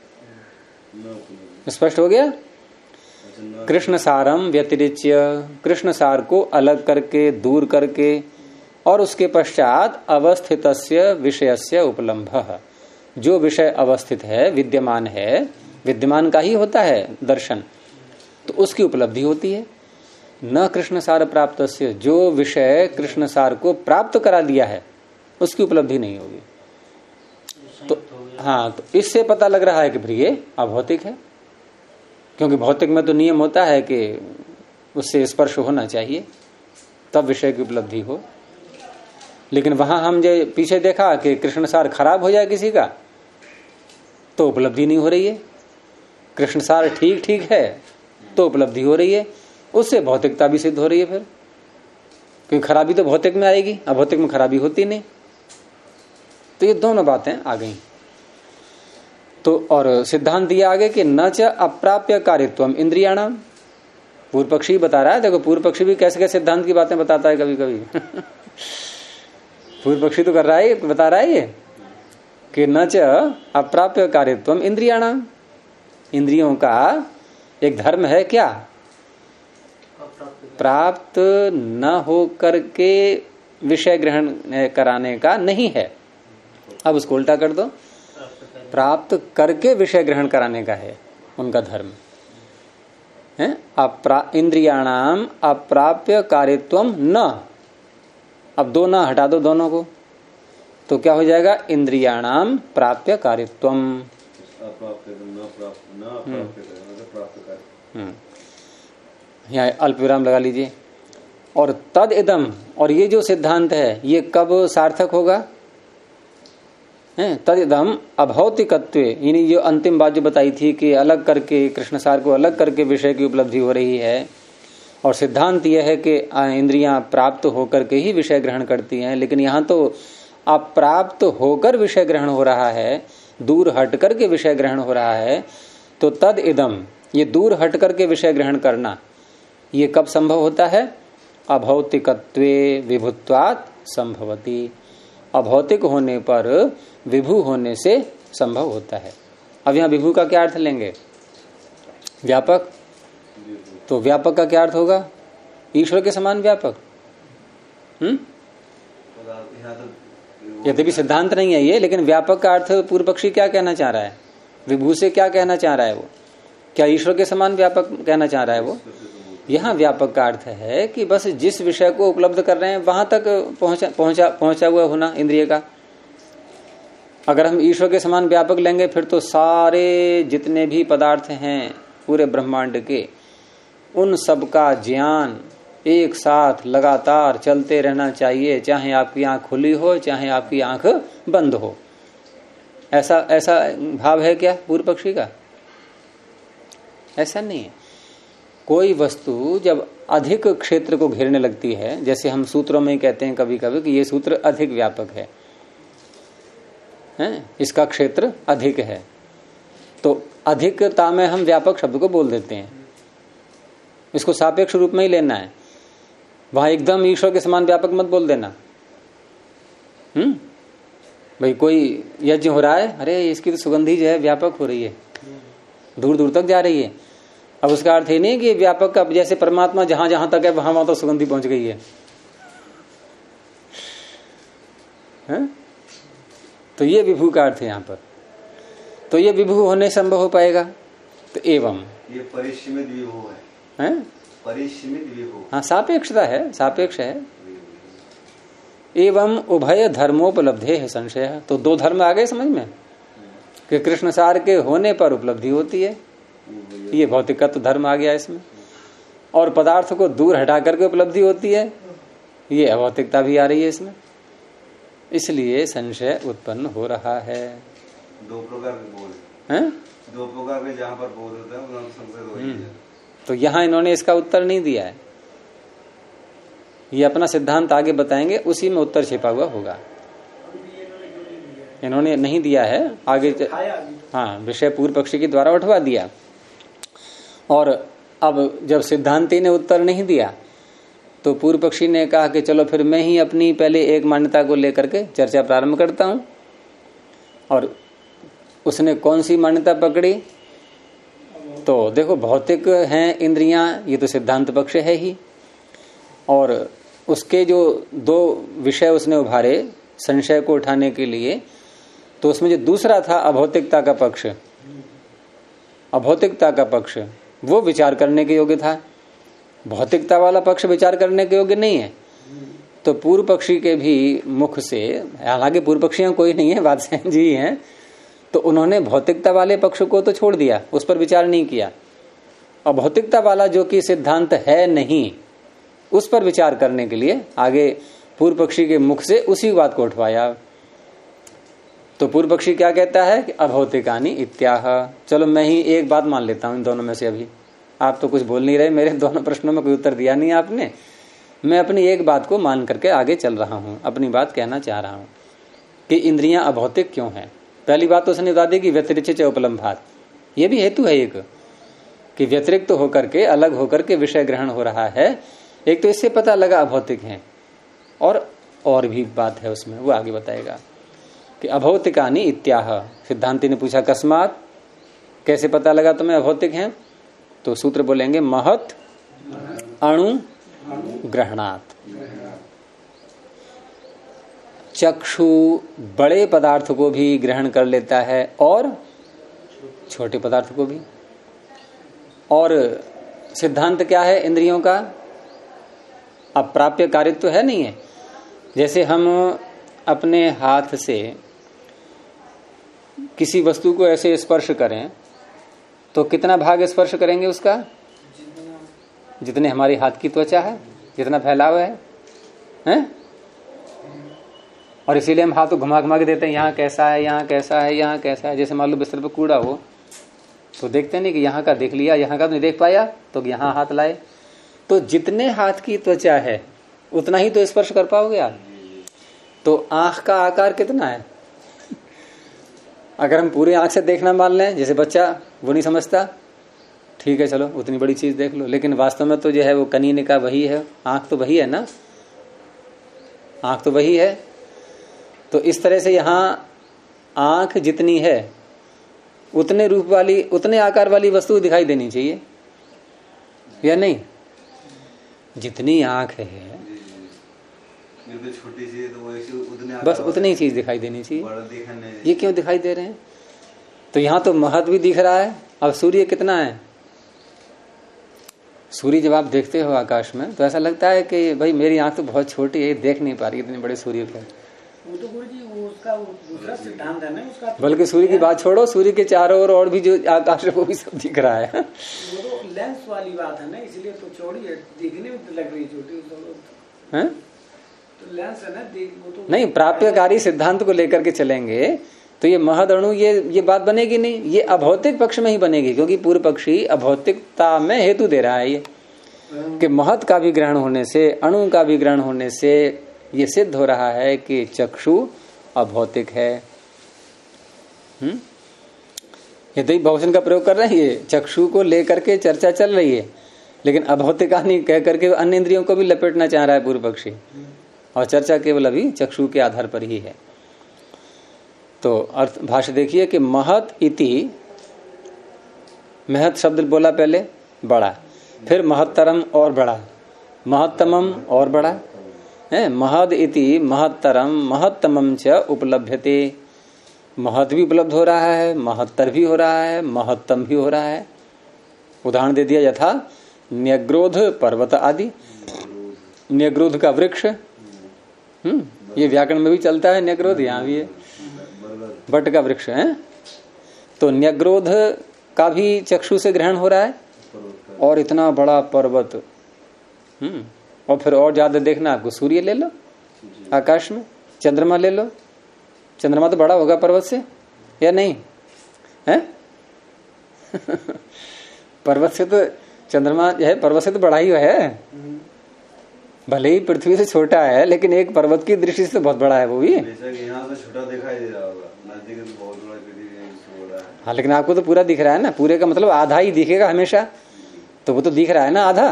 स्पष्ट हो गया? कृष्ण सारम व्यतिरिच्य, कृष्ण सार को अलग करके दूर करके, और उसके पश्चात अवस्थितस्य विषयस्य उपलम्भः, जो विषय अवस्थित है, विद्यमान है, विद्यमान का ही होता है दर्शन, तो उसकी उपलब्धि होती है। न कृष्ण सार प्राप्तस्य, जो विषय कृष्ण सार को प्राप्त करा दिया है उसकी उपलब्धि नहीं होगी। तो हाँ, तो इससे पता लग रहा है कि फिर ये अभौतिक है, क्योंकि भौतिक में तो नियम होता है कि उससे स्पर्श होना चाहिए तब विषय की उपलब्धि हो। लेकिन वहां हम जो पीछे देखा कि कृष्ण सार खराब हो जाए किसी का तो उपलब्धि नहीं हो रही है, कृष्ण सार ठीक ठीक है तो उपलब्धि हो रही है, उससे भौतिकता भी सिद्ध हो रही है फिर, क्योंकि खराबी तो भौतिक में आएगी, अभौतिक में खराबी होती नहीं। तो ये दोनों बातें आ गई। तो और सिद्धांत दिया आगे कि न च अप्राप्य कार्यत्वम इंद्रियाणाम। पूर्व पक्षी बता रहा है, देखो पूर्व पक्षी भी कैसे कैसे सिद्धांत की बातें बताता है कभी कभी पूर्व पक्षी तो कर रहा है, बता रहा है ये कि न च अप्राप्य कार्यत्वम इंद्रियाणाम, इंद्रियों का एक धर्म है क्या, प्राप्त न हो करके विषय ग्रहण कराने का नहीं है। अब उसको उल्टा कर दो, प्राप्त करके विषय ग्रहण कराने का है उनका धर्म है। इंद्रियाणाम अप्राप्य कार्यत्वम न, अब दो न हटा दो दोनों को, तो क्या हो जाएगा, इंद्रियाणाम प्राप्य कार्यत्वम। यहाँ अल्प विराम लगा लीजिए। और तद इदम, और ये जो सिद्धांत है ये कब सार्थक होगा, तद इदम अभौतिकत्व, यानी जो अंतिम बात जो बताई थी कि अलग करके कृष्ण सार को अलग करके विषय की उपलब्धि हो रही है, और सिद्धांत यह है कि इंद्रियां प्राप्त होकर के ही विषय ग्रहण करती हैं, लेकिन यहाँ तो अप्राप्त होकर विषय ग्रहण हो रहा है, दूर हट करके विषय ग्रहण हो रहा है। तो तद इदम, ये दूर हट करके विषय ग्रहण करना, ये कब संभव होता है, अभौतिकत्वे विभुत्वात् संभवति, अभौतिक होने पर विभु होने से संभव होता है। अब यहाँ विभु का क्या अर्थ लेंगे, व्यापक। तो व्यापक का क्या अर्थ होगा, ईश्वर के समान व्यापक। यद्यपि सिद्धांत नहीं है ये, लेकिन व्यापक का अर्थ पूर्व पक्षी क्या कहना चाह रहा है, विभू से क्या कहना चाह रहा है वो, क्या ईश्वर के समान व्यापक कहना चाह रहा है वो। यहाँ व्यापक का अर्थ है कि बस जिस विषय को उपलब्ध कर रहे हैं वहां तक पहुंचा हुआ होना इंद्रिय का। अगर हम ईश्वर के समान व्यापक लेंगे फिर तो सारे जितने भी पदार्थ हैं पूरे ब्रह्मांड के, उन सब का ज्ञान एक साथ लगातार चलते रहना चाहिए, चाहे आपकी आंख खुली हो चाहे आपकी आंख बंद हो। ऐसा भाव है क्या पूर्व पक्षी का? ऐसा नहीं है। कोई वस्तु जब अधिक क्षेत्र को घेरने लगती है, जैसे हम सूत्रों में कहते हैं कभी कभी कि ये सूत्र अधिक व्यापक है, इसका क्षेत्र अधिक है, तो अधिकता में हम व्यापक शब्द को बोल देते हैं, इसको सापेक्ष रूप में ही लेना है। वहां एकदम ईश्वर के समान व्यापक मत बोल देना। भाई कोई यज्ञ हो रहा है, अरे इसकी तो सुगंधी जो है व्यापक हो रही है, दूर दूर तक जा रही है। अब उसका अर्थ ये नहीं कि व्यापक का जैसे परमात्मा जहां जहां तक है वहां वहां तो सुगंधी पहुंच गई है, हैं? तो ये विभू का अर्थ है यहाँ पर। तो ये विभू होने संभव हो पाएगा। तो एवं ये परिसीमित विभू है, परिसीमित विभू। हाँ, सापेक्षता है, सापेक्ष है। एवं उभय धर्मोपलब्धे है संशय। तो दो धर्म आ गए समझ में कि कृष्ण सार के होने पर उपलब्धि होती है, ये भौतिक का तो धर्म आ गया इसमें, और पदार्थ को दूर हटा करके उपलब्धि होती है, ये अभौतिकता भी आ रही है इसमें। इसलिए संशय उत्पन्न हो रहा है। दो प्रकार के बोल हैं? दो प्रकार के जहाँ पर बोल होता है वहाँ संशय हो ही है। तो यहाँ इन्होंने इसका उत्तर नहीं दिया है, ये अपना सिद्धांत आगे बताएंगे, उसी में उत्तर छिपा हुआ होगा। इन्होंने नहीं दिया है आगे, हाँ, विषय पूर्व पक्षी के द्वारा उठवा दिया। और अब जब सिद्धांती ने उत्तर नहीं दिया तो पूर्व पक्षी ने कहा कि चलो फिर मैं ही अपनी पहले एक मान्यता को लेकर के चर्चा प्रारंभ करता हूं। और उसने कौन सी मान्यता पकड़ी? तो देखो, भौतिक हैं इंद्रियां, ये तो सिद्धांत पक्ष है ही। और उसके जो दो विषय उसने उभारे संशय को उठाने के लिए, तो उसमें जो दूसरा था अभौतिकता का पक्ष, अभौतिकता का पक्ष वो विचार करने के योग्य था, भौतिकता वाला पक्ष विचार करने के योग्य नहीं है। तो पूर्व पक्षी के भी मुख से, हालांकि पूर्व पक्षियों कोई नहीं है, बादशाह जी हैं, तो उन्होंने भौतिकता वाले पक्ष को तो छोड़ दिया, उस पर विचार नहीं किया। और भौतिकता वाला जो कि सिद्धांत है नहीं, उस पर विचार करने के लिए आगे पूर्व पक्षी के मुख से उसी बात को उठवाया। तो पूर्व पक्षी क्या कहता है कि अभौतिकानि इत्याह। चलो मैं ही एक बात मान लेता हूं इन दोनों में से। अभी आप तो कुछ बोल नहीं रहे, मेरे दोनों प्रश्नों में कोई उत्तर दिया नहीं आपने। मैं अपनी एक बात को मान करके आगे चल रहा हूं, अपनी बात कहना चाह रहा हूं कि इंद्रियां अभौतिक क्यों हैं। पहली बात तो उसने बता दी कि व्यतिरिक्त उपलम्भात, ये भी हेतु है एक, कि व्यतिरिक्त तो होकर के, अलग होकर के विषय ग्रहण हो रहा है। एक तो इससे पता लगा अभौतिक हैं, और भी बात है उसमें, वो आगे बताएगा कि अभौतिकानि इत्याह। सिद्धांति ने पूछा कस्मात, कैसे पता लगा तुम्हें अभौतिक हैं? तो सूत्र बोलेंगे महत अणु ग्रहणात। चक्षु बड़े पदार्थ को भी ग्रहण कर लेता है और छोटे पदार्थ को भी। और सिद्धांत क्या है इंद्रियों का? अप्राप्य कार्य तो है नहीं है। जैसे हम अपने हाथ से किसी वस्तु को ऐसे स्पर्श करें तो कितना भाग स्पर्श करेंगे उसका? जितने हमारी हाथ की त्वचा है, जितना फैलाव है, हैं? और इसीलिए हम हाथ को घुमा घुमा के देते हैं, यहाँ कैसा है, यहाँ कैसा है, यहाँ कैसा है। जैसे मान लो बिस्तर पर कूड़ा हो तो देखते नहीं कि यहाँ का देख लिया, यहाँ का नहीं देख पाया तो यहाँ हाथ लाए। तो जितने हाथ की त्वचा है उतना ही तो स्पर्श कर पाओगे आप। तो आंख का आकार कितना है? अगर हम पूरी आंख से देखना मान लें, जैसे बच्चा वो नहीं समझता, ठीक है चलो उतनी बड़ी चीज देख लो, लेकिन वास्तव में तो जो है वो कनीनिका वही है, आंख तो वही है ना, आंख तो वही है। तो इस तरह से यहाँ आंख जितनी है उतने रूप वाली, उतने आकार वाली वस्तु दिखाई देनी चाहिए या नहीं? जितनी आंख है छोटी सी, तो वो बस उतनी ही चीज दिखाई देनी चाहिए। ये क्यों दिखाई दे रहे हैं? तो यहाँ तो महत्व भी दिख रहा है। अब सूर्य कितना है? सूर्य जब आप देखते हो आकाश में तो ऐसा लगता है कि भाई मेरी आंख तो बहुत छोटी है, देख नहीं पा रही इतने बड़े सूर्य को। वो तो गुरुजी उसका दूसरा सिद्धांत है ना उसका। बल्कि सूर्य की बात छोड़ो, सूर्य के चारों ओर और भी जो आकाश है वो भी सब दिख रहा है। वो तो लेंस वाली बात है ना, इसलिए तो चौड़ी है, दिखने में लग रही है छोटी है। तो लेंस है ना, वो तो नहीं, प्राप्यकारी सिद्धांत को लेकर के चलेंगे तो ये महद अणु ये बात बनेगी नहीं, ये अभौतिक पक्ष में ही बनेगी, क्योंकि पूर्व पक्षी अभौतिकता में हेतु दे रहा है ये कि महत का भी ग्रहण होने से, अणु का भी ग्रहण होने से ये सिद्ध हो रहा है कि चक्षु अभौतिक है। यद्यपि बहुवचन का प्रयोग कर रहे हैं, ये चक्षु को लेकर के चर्चा चल रही है, लेकिन अभौतिकानी कह करके अन्य इंद्रियों को भी लपेटना चाह रहा है पूर्व पक्षी, और चर्चा केवल अभी चक्षु के आधार पर ही है। तो अर्थ भाष्य देखिए कि महत इति, महत शब्द बोला पहले बड़ा, फिर महत्तरम और बड़ा, महत्तमम और बड़ा है, महद इति महत्तरम महत्तमम च उपलभ्यते, महत भी उपलब्ध हो रहा है, महत्तर भी हो रहा है, महत्तम भी हो रहा है। उदाहरण दे दिया, यथा न्यग्रोध पर्वत आदि, न्यग्रोध का वृक्ष, ये व्याकरण में भी चलता है न्यग्रोध, यहाँ भी है, बट का वृक्ष है। तो न्यग्रोध का भी चक्षु से ग्रहण हो रहा है, और इतना बड़ा पर्वत, और फिर और ज्यादा देखना आपको, सूर्य ले लो आकाश में, चंद्रमा ले लो, चंद्रमा तो बड़ा होगा पर्वत से या नहीं है? पर्वत से तो चंद्रमा जो है पर्वत से तो बड़ा ही है, भले ही पृथ्वी से छोटा है, लेकिन एक पर्वत की दृष्टि से तो बहुत बड़ा है वो भी। यहाँ से छोटा दिखाई दे रहा होगा, नजदीक में बहुत बड़ा हो रहा है। हाँ, लेकिन आपको तो पूरा दिख रहा है ना, पूरे का मतलब आधा ही दिखेगा हमेशा, तो वो तो दिख रहा है ना आधा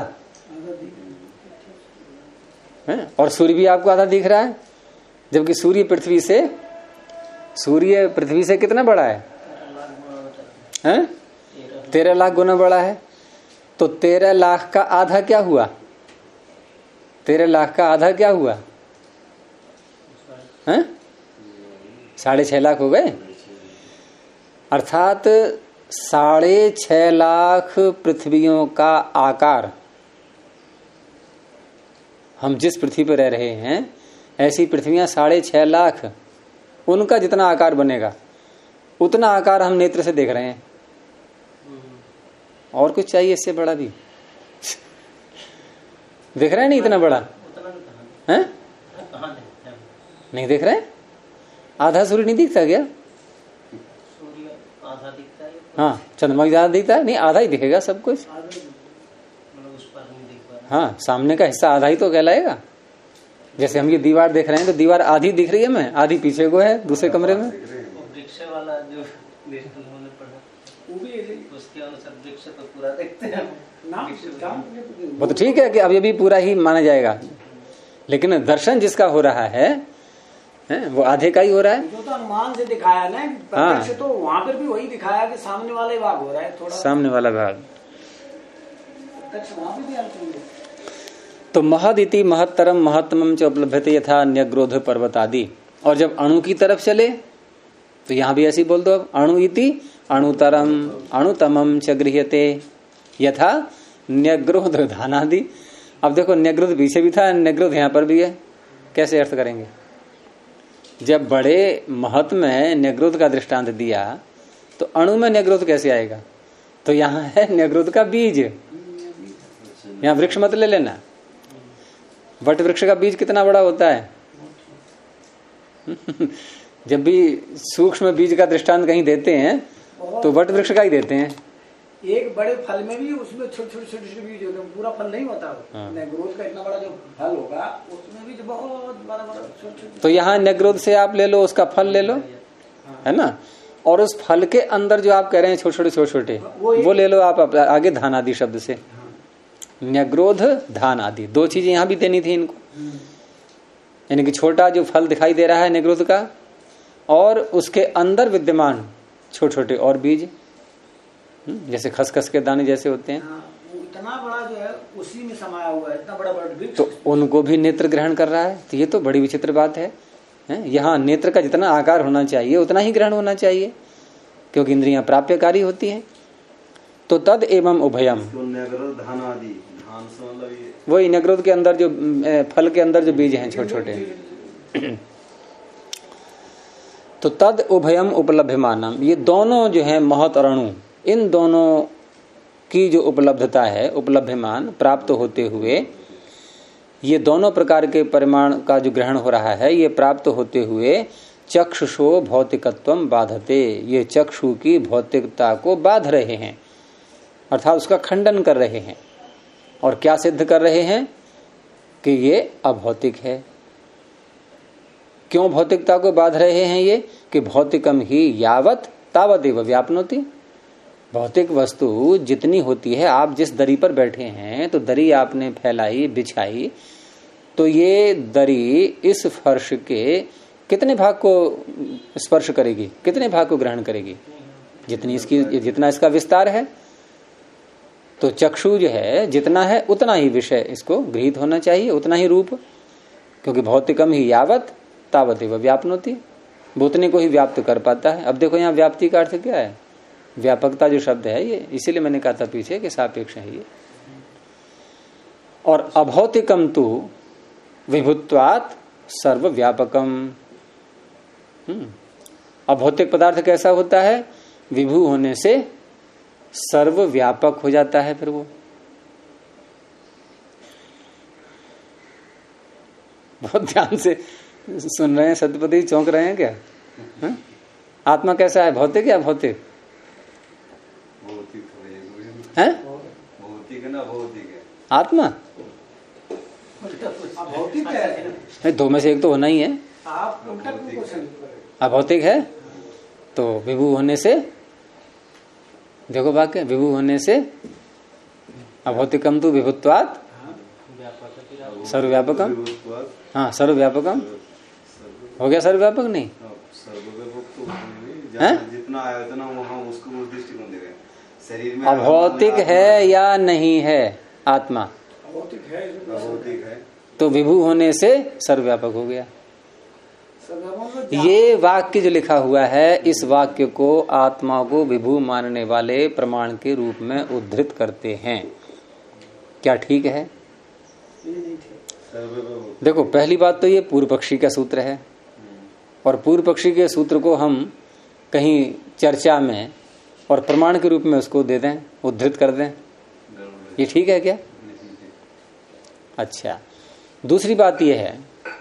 है? और सूर्य भी आपको आधा दिख रहा है, जबकि सूर्य पृथ्वी से कितना बड़ा है? 13 लाख गुना बड़ा है। तो 13 लाख का आधा क्या हुआ? 13 लाख का आधा क्या हुआ? 6.5 लाख हो गए, अर्थात 6.5 लाख पृथ्वियों का आकार, हम जिस पृथ्वी पर रह रहे हैं ऐसी पृथ्वियां 6.5 लाख, उनका जितना आकार बनेगा उतना आकार हम नेत्र से देख रहे हैं। और कुछ चाहिए इससे बड़ा भी? देख रहे हैं नहीं इतना बड़ा है? नहीं देख रहे? आधा सूर्य नहीं दिखता क्या? सूर्य आधा दिखता है। हाँ, चंद्रमा ज्यादा दिखता है, नहीं आधा ही दिखेगा सब कुछ। उस पर नहीं दिख पा रहा। हाँ, सामने का हिस्सा आधा ही तो कहलाएगा। जैसे हम ये दीवार देख रहे हैं तो दीवार आधी दिख रही है, मैं आधी पीछे को है दूसरे कमरे में। वृक्ष वाला जो उन्होंने पढ़ा वो भी उसके अनुसार वृक्ष तो पूरा देखते हैं वो तो ठीक है कि अब ये भी पूरा ही माना जाएगा, लेकिन दर्शन जिसका हो रहा है वो आधे का ही हो रहा है। जो तो अनुमान से दिखाया ना, प्रत्यक्ष तो वहाँ पर भी वही दिखाया कि सामने वाला ही भाग हो रहा है, थोड़ा सामने वाला भाग। वहाँ पे भी तो महदिति महत्तरम महत्तमम च उपलभ्यते यथा न्यग्रोध पर्वत आदि। और जब अणु की तरफ चले तो यहाँ भी ऐसे ही बोल दो, अब अणु इति अणुतरम अणुतमम च गृह्यते यथा न्यग्रोध धानादि। अब देखो न्यग्रोध पीछे भी था, न्यग्रोध यहाँ पर भी है, कैसे अर्थ करेंगे? जब बड़े महत्व में न्यग्रोध का दृष्टांत दिया तो अणु में न्यग्रोध कैसे आएगा? तो यहाँ है न्यग्रोध का बीज, यहाँ वृक्ष मत ले लेना। वट वृक्ष का बीज कितना बड़ा होता है? जब भी सूक्ष्म बीज का दृष्टांत कहीं देते हैं तो वट वृक्ष का ही देते हैं। एक बड़े फल में भी उसमें छोटे बीज होते हैं, पूरा फल नहीं होता। न्यग्रोध का इतना बड़ा जो फल होगा उसमें भी बहुत बड़ा छोटे। तो यहाँ न्यग्रोध से आप ले लो, उसका फल ले लो, है ना, और उस फल के अंदर जो आप कह रहे हैं छोटे छोटे वो ले लो आप आगे धान आदि शब्द से। न्यग्रोध धान आदि दो चीजें यहाँ भी देनी थी इनको, यानी कि छोटा जो फल दिखाई दे रहा है न्यग्रोध का, और उसके अंदर विद्यमान छोटे छोटे और बीज, जैसे खसखस के दाने जैसे होते हैं। इतना बड़ा जो है उसी में समाया हुआ है, इतना बड़ा वृक्ष, तो उनको भी नेत्र ग्रहण कर रहा है। तो ये तो बड़ी विचित्र बात है। यहाँ नेत्र का जितना आकार होना चाहिए उतना ही ग्रहण होना चाहिए, क्योंकि इंद्रियां प्राप्यकारी होती हैं। तो तद एवं उभयम, वही न्यग्रोध के अंदर जो फल के अंदर जो बीज हैं छोटे छोटे, तो तद उभयम उपलभ्यमानम, ये दोनों जो है महत और अणु, इन दोनों की जो उपलब्धता है, उपलभ्यमान प्राप्त होते हुए, ये दोनों प्रकार के परिमाण का जो ग्रहण हो रहा है, ये प्राप्त होते हुए चक्षुषो भौतिकत्वम बाधते, ये चक्षु की भौतिकता को बाध रहे हैं, अर्थात उसका खंडन कर रहे हैं। और क्या सिद्ध कर रहे हैं? कि ये अभौतिक है। क्यों भौतिकता को बाध रहे हैं ये? कि भौतिकम ही यावत तावदेव व्याप्नोति, भौतिक वस्तु जितनी होती है, आप जिस दरी पर बैठे हैं तो दरी आपने फैलाई, बिछाई, तो ये दरी इस फर्श के कितने भाग को स्पर्श करेगी, कितने भाग को ग्रहण करेगी? जितना इसका विस्तार है। तो चक्षु जो है जितना है उतना ही विषय इसको गृहीत होना चाहिए, उतना ही रूप, क्योंकि भौतिकम ही यावत तावदेव व्याप्नोति, वो उतने को ही व्याप्त कर पाता है। अब देखो यहाँ व्याप्ति का अर्थ क्या है? व्यापकता जो शब्द है ये, इसीलिए मैंने कहा था पीछे कि सापेक्ष है ये। और अभौतिकम तु विभुत्वात् सर्वव्यापकम। अभौतिक पदार्थ कैसा होता है? विभू होने से सर्वव्यापक हो जाता है। फिर वो बहुत ध्यान से सुन रहे हैं, सत्यपति चौंक रहे हैं क्या? हा? आत्मा कैसा है? भौतिक या भौतिक है? भौतिक है ना, भौतिक है आत्मा। भौतिक है, दो में से एक तो होना ही है। आप उल्टा क्वेश्चन अभौतिक है तो विभू होने से, देखो वाक्य, विभू होने से अभौतिकम तो विभुत्वात् सर्वव्यापकम। हाँ, सर्वव्यापकम हो गया। सर्वव्यापक नहीं, जितना आयतन वहाँ उसको उस दृष्टिकोण देगा। शरीर में अभौतिक है या नहीं है आत्मा? भौतिक है, भौतिक है तो विभू होने से सर्वव्यापक हो गया। ये वाक्य जो लिखा हुआ है, इस वाक्य को आत्मा को विभू मानने वाले प्रमाण के रूप में उद्धृत करते हैं। क्या ठीक है? देखो, पहली बात तो ये पूर्व पक्षी का सूत्र है, और पूर्व पक्षी के सूत्र को हम कहीं चर्चा में और प्रमाण के रूप में उसको दे दें, उद्धृत कर दें, ये ठीक है क्या? अच्छा, दूसरी बात यह है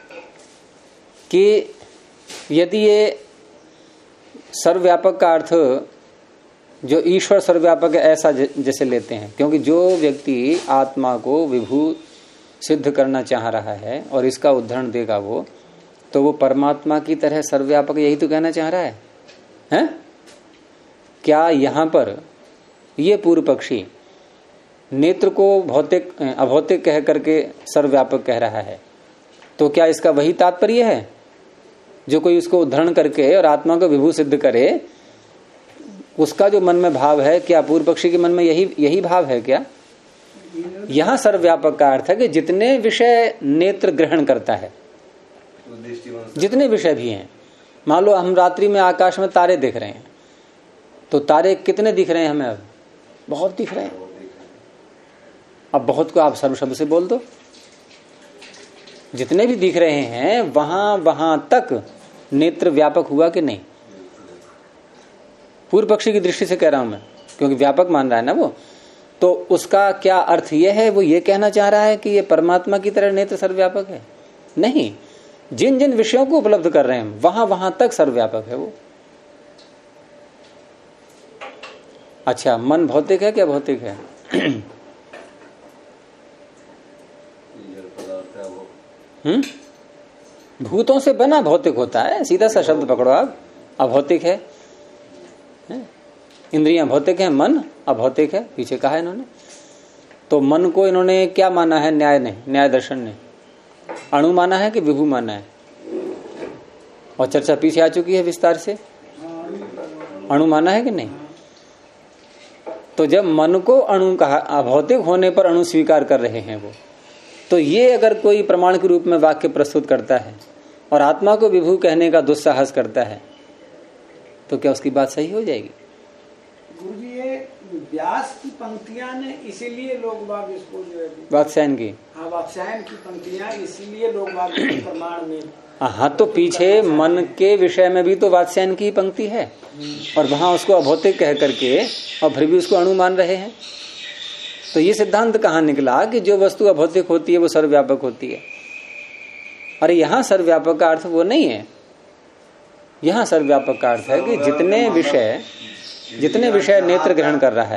कि यदि ये सर्वव्यापक का अर्थ जो ईश्वर सर्वव्यापक है ऐसा जैसे लेते हैं, क्योंकि जो व्यक्ति आत्मा को विभू सिद्ध करना चाह रहा है और इसका उदाहरण देगा तो वो परमात्मा की तरह सर्वव्यापक, यही तो कहना चाह रहा है, हैं? क्या यहाँ पर ये पूर्व पक्षी नेत्र को भौतिक अभौतिक कह करके सर्वव्यापक कह रहा है, तो क्या इसका वही तात्पर्य है? जो कोई उसको उद्धरण करके और आत्मा को विभू सिद्ध करे, उसका जो मन में भाव है, क्या पूर्व पक्षी के मन में यही भाव है क्या? यहाँ सर्वव्यापक का अर्थ है कि जितने विषय नेत्र ग्रहण करता है, जितने विषय भी हैं, मान लो हम रात्रि में आकाश में तारे देख रहे हैं, तो तारे कितने दिख रहे हैं हमें? अब बहुत दिख रहे हैं। अब बहुत को आप सर्व शब्द से बोल दो, जितने भी दिख रहे हैं वहां तक नेत्र व्यापक हुआ कि नहीं? पूर्व पक्षी की दृष्टि से कह रहा हूं मैं, क्योंकि व्यापक मान रहा है ना वो। तो उसका क्या अर्थ यह है? वो ये कहना चाह रहा है कि ये परमात्मा की तरह नेत्र सर्वव्यापक है? नहीं, जिन जिन विषयों को उपलब्ध कर रहे हैं वहां तक सर्वव्यापक है वो। अच्छा, मन भौतिक है क्या भौतिक है? भूतों से बना भौतिक होता है, सीधा सा शब्द पकड़ो आप। अभौतिक है, इंद्रियां भौतिक है, मन अभौतिक है, पीछे कहा है इन्होंने। तो मन को इन्होंने क्या माना है? न्याय दर्शन ने अणु माना है कि विभू माना है? और चर्चा पीछे आ चुकी है विस्तार से। अणु माना है कि नहीं? तो जब मन को अणु कहा, अभौतिक होने पर अणु स्वीकार कर रहे हैं वो, तो ये अगर कोई प्रमाण के रूप में वाक्य प्रस्तुत करता है और आत्मा को विभू कहने का दुस्साहस करता है, तो क्या उसकी बात सही हो जाएगी? गुरुजी, ये व्यास की पंक्तियां ने इसीलिए लोग बाग इसको जो है वात्स्यायन की, हाँ, वात्स्यायन की पंक्तियां इसीलिए लोग बाग प्रमाण में। हाँ, तो पीछे मन के विषय में भी तो वात्स्यायन की पंक्ति है, और वहां उसको अभौतिक कह करके और फिर भी उसको अणु मान रहे हैं। तो ये सिद्धांत कहाँ निकला कि जो वस्तु अभौतिक होती है वो सर्वव्यापक होती है? अरे यहाँ सर्वव्यापक का अर्थ वो नहीं है। यहाँ सर्वव्यापक का अर्थ है कि जितने विषय नेत्र ग्रहण कर रहा है,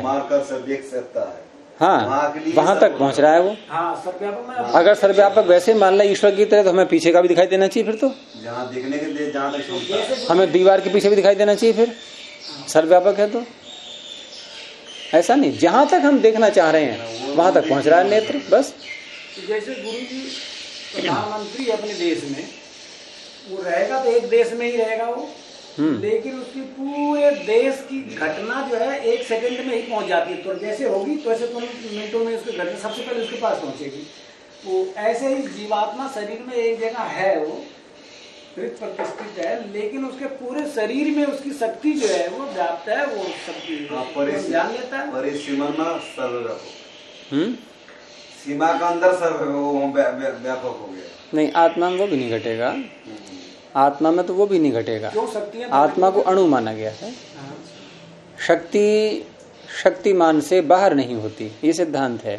हाँ, वहां तक पहुंच रहा है वो। हाँ, सर्वव्यापक में अगर सर्वव्यापक वैसे मान ला ईश्वर की तरह, तो हमें पीछे का भी दिखाई देना चाहिए। फिर तो जहाँ दिखने के लिए, जहाँ तक हमें दीवार के पीछे भी दिखाई देना चाहिए। फिर सर्वव्यापक है तो ऐसा नहीं, जहां तक हम देखना चाह रहे हैं वहां तक पहुंच रहा है नेत्र, बस। जैसे गुरु जी प्रधानमंत्री अपने देश में, वो रहेगा तो एक देश में ही रहेगा वो, लेकिन उसकी पूरे देश की घटना जो है 1 सेकंड में ही पहुंच जाती है। तो जैसे होगी तो ऐसे मिनटों में उसकी घटना सबसे पहले उसके पास पहुंचेगी। वो ऐसे ही जीवात्मा शरीर में एक जगह है, वो प्रतिष्ठित है, लेकिन उसके पूरे शरीर में उसकी शक्ति जो है वो व्याप्त है, वो शक्ति जान लेता है। परिसीमा में सर्वव्यापक, सीमा का अंदर व्यापक हो गया। नहीं, आत्मा में वो भी नहीं घटेगा, आत्मा में तो वो भी नहीं घटेगा। आत्मा को अणु माना गया है। शक्ति शक्तिमान से बाहर नहीं होती, ये सिद्धांत है।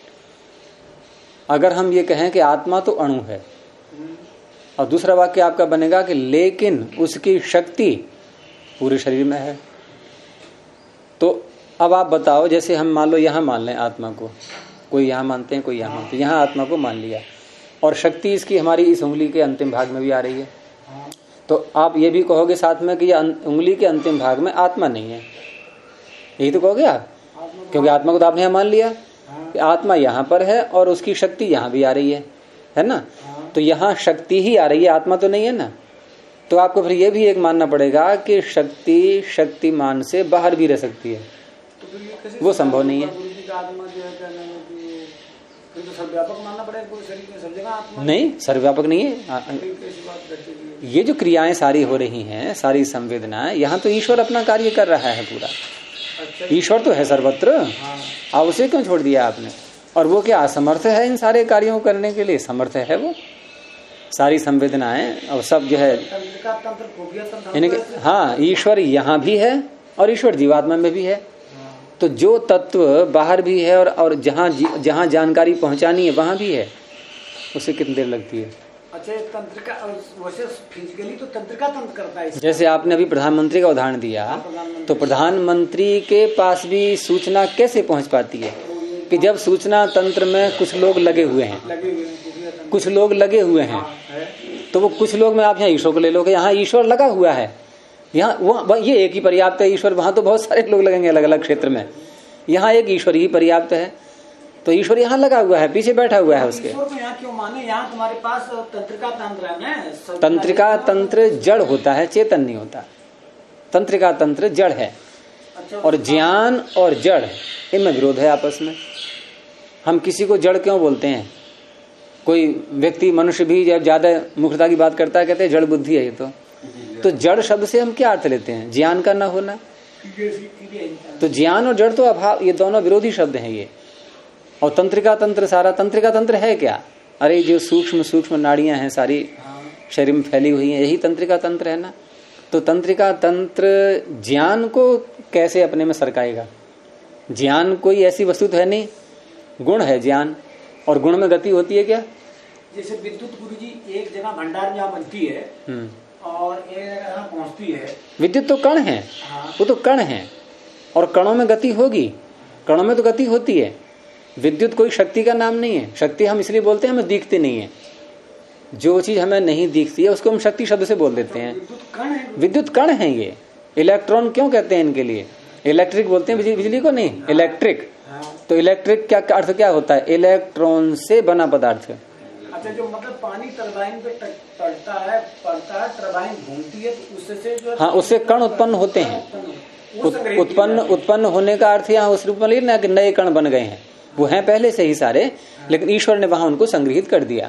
अगर हम ये कहें कि आत्मा तो अणु है, और दूसरा वाक्य आपका बनेगा कि लेकिन उसकी शक्ति पूरे शरीर में है, तो अब आप बताओ, जैसे हम मान लो यहाँ मान लें आत्मा को, कोई यहाँ मानते हैं कोई यहाँ मानते हैं, यहाँ आत्मा को मान लिया और शक्ति इसकी हमारी इस उंगली के अंतिम भाग में भी आ रही है, तो आप ये भी कहोगे साथ में कि उंगली के अंतिम भाग में आत्मा नहीं है, यही तो कहोगे आप, क्योंकि आत्मा को तो आपने यहाँ मान लिया कि आत्मा यहाँ पर है और उसकी शक्ति यहाँ भी आ रही है ना। तो यहाँ शक्ति ही आ रही है, आत्मा तो नहीं है ना। तो आपको फिर ये भी एक मानना पड़ेगा कि शक्ति शक्तिमान से बाहर भी रह सकती है, वो संभव नहीं है। सर्वव्यापक मानना पड़ेगा पूरे शरीर में, सब जगह आत्मा नहीं, सर्वव्यापक नहीं है। ये जो क्रियाएं सारी हो रही हैं, सारी संवेदनाएं, यहाँ तो ईश्वर अपना कार्य कर रहा है पूरा। ईश्वर तो है सर्वत्र, आप उसे क्यों छोड़ दिया आपने? और वो क्या असमर्थ है इन सारे कार्यों को करने के लिए? समर्थ है वो। सारी संवेदनाएं और सब जो है, हाँ, ईश्वर यहाँ भी है और ईश्वर जीवात्मा में भी है। तो जो तत्व बाहर भी है और जहाँ जानकारी पहुंचानी है वहां भी है, उसे कितनी देर लगती है? अच्छा, तंत्रिका वैसे फिजिकली तो तंत्रिका तंत्र करता है। जैसे आपने अभी प्रधानमंत्री का उदाहरण दिया, तो प्रधानमंत्री के पास भी सूचना कैसे पहुंच पाती है? कि जब सूचना तंत्र में कुछ लोग लगे हुए हैं, कुछ लोग लगे हुए हैं, तो वो कुछ लोग में आप यहाँ ईश्वर को ले लोगे, यहाँ ईश्वर लगा हुआ है, यहाँ वो ये एक ही पर्याप्त है ईश्वर, वहां तो बहुत सारे लोग लगेंगे अलग अलग क्षेत्र में, यहाँ एक ईश्वर ही पर्याप्त है। तो ईश्वर यहाँ लगा हुआ है, पीछे बैठा हुआ है उसके। यहाँ क्यों माने? यहाँ तुम्हारे पास तंत्रिका तंत्र है ना। तंत्रिका तंत्र जड़ होता है, चेतन नहीं होता। तंत्रिका तंत्र जड़ है। अच्छा, और ज्ञान और जड़ इनमें विरोध है आपस में। हम किसी को जड़ क्यों बोलते हैं? कोई व्यक्ति मनुष्य भी जब ज्यादा मूर्खता की बात करता है, कहते हैं जड़ बुद्धि है ये। तो जड़ शब्द से हम क्या अर्थ लेते हैं? ज्ञान का न होना। तो ज्ञान और जड़ तो अभाव, ये दोनों विरोधी शब्द हैं ये। और तंत्रिका तंत्र, सारा तंत्रिका तंत्र है क्या? अरे जो सूक्ष्म सूक्ष्म नाड़ियां हैं सारी शरीर में फैली हुई हैं, यही तंत्रिका तंत्र है ना। तो तंत्रिका तंत्र ज्ञान को कैसे अपने में सरकाएगा? ज्ञान कोई ऐसी वस्तु तो है नहीं, गुण है ज्ञान, और गुण में गति होती है क्या? जैसे विद्युत गुरु जी एक जगह भंडार में बनती है और एक जगह पहुंचती है। विद्युत तो कण है, वो तो कण है, और कणों में गति होगी, कणों में तो गति होती है। विद्युत कोई शक्ति का नाम नहीं है। शक्ति हम इसलिए बोलते हैं हमें दिखती नहीं है। जो चीज हमें नहीं दिखती है उसको हम शक्ति शब्द से बोल देते हैं। विद्युत कण है ये। इलेक्ट्रॉन क्यों कहते हैं इनके लिए? इलेक्ट्रिक बोलते हैं बिजली को, नहीं इलेक्ट्रिक। तो इलेक्ट्रिक क्या अर्थ क्या होता है? इलेक्ट्रॉन से बना पदार्थ। अच्छा, जो मतलब पानी टरबाइन पे पड़ता है, टरबाइन घूमती है, तो उससे जो, हाँ, उससे कण उत्पन्न होते हैं। उत्पन्न होने का अर्थ यहाँ उस रूप में लेना कि नए कण बन गए हैं, वो हैं पहले से ही सारे, लेकिन ईश्वर ने वहां उनको संग्रहित कर दिया।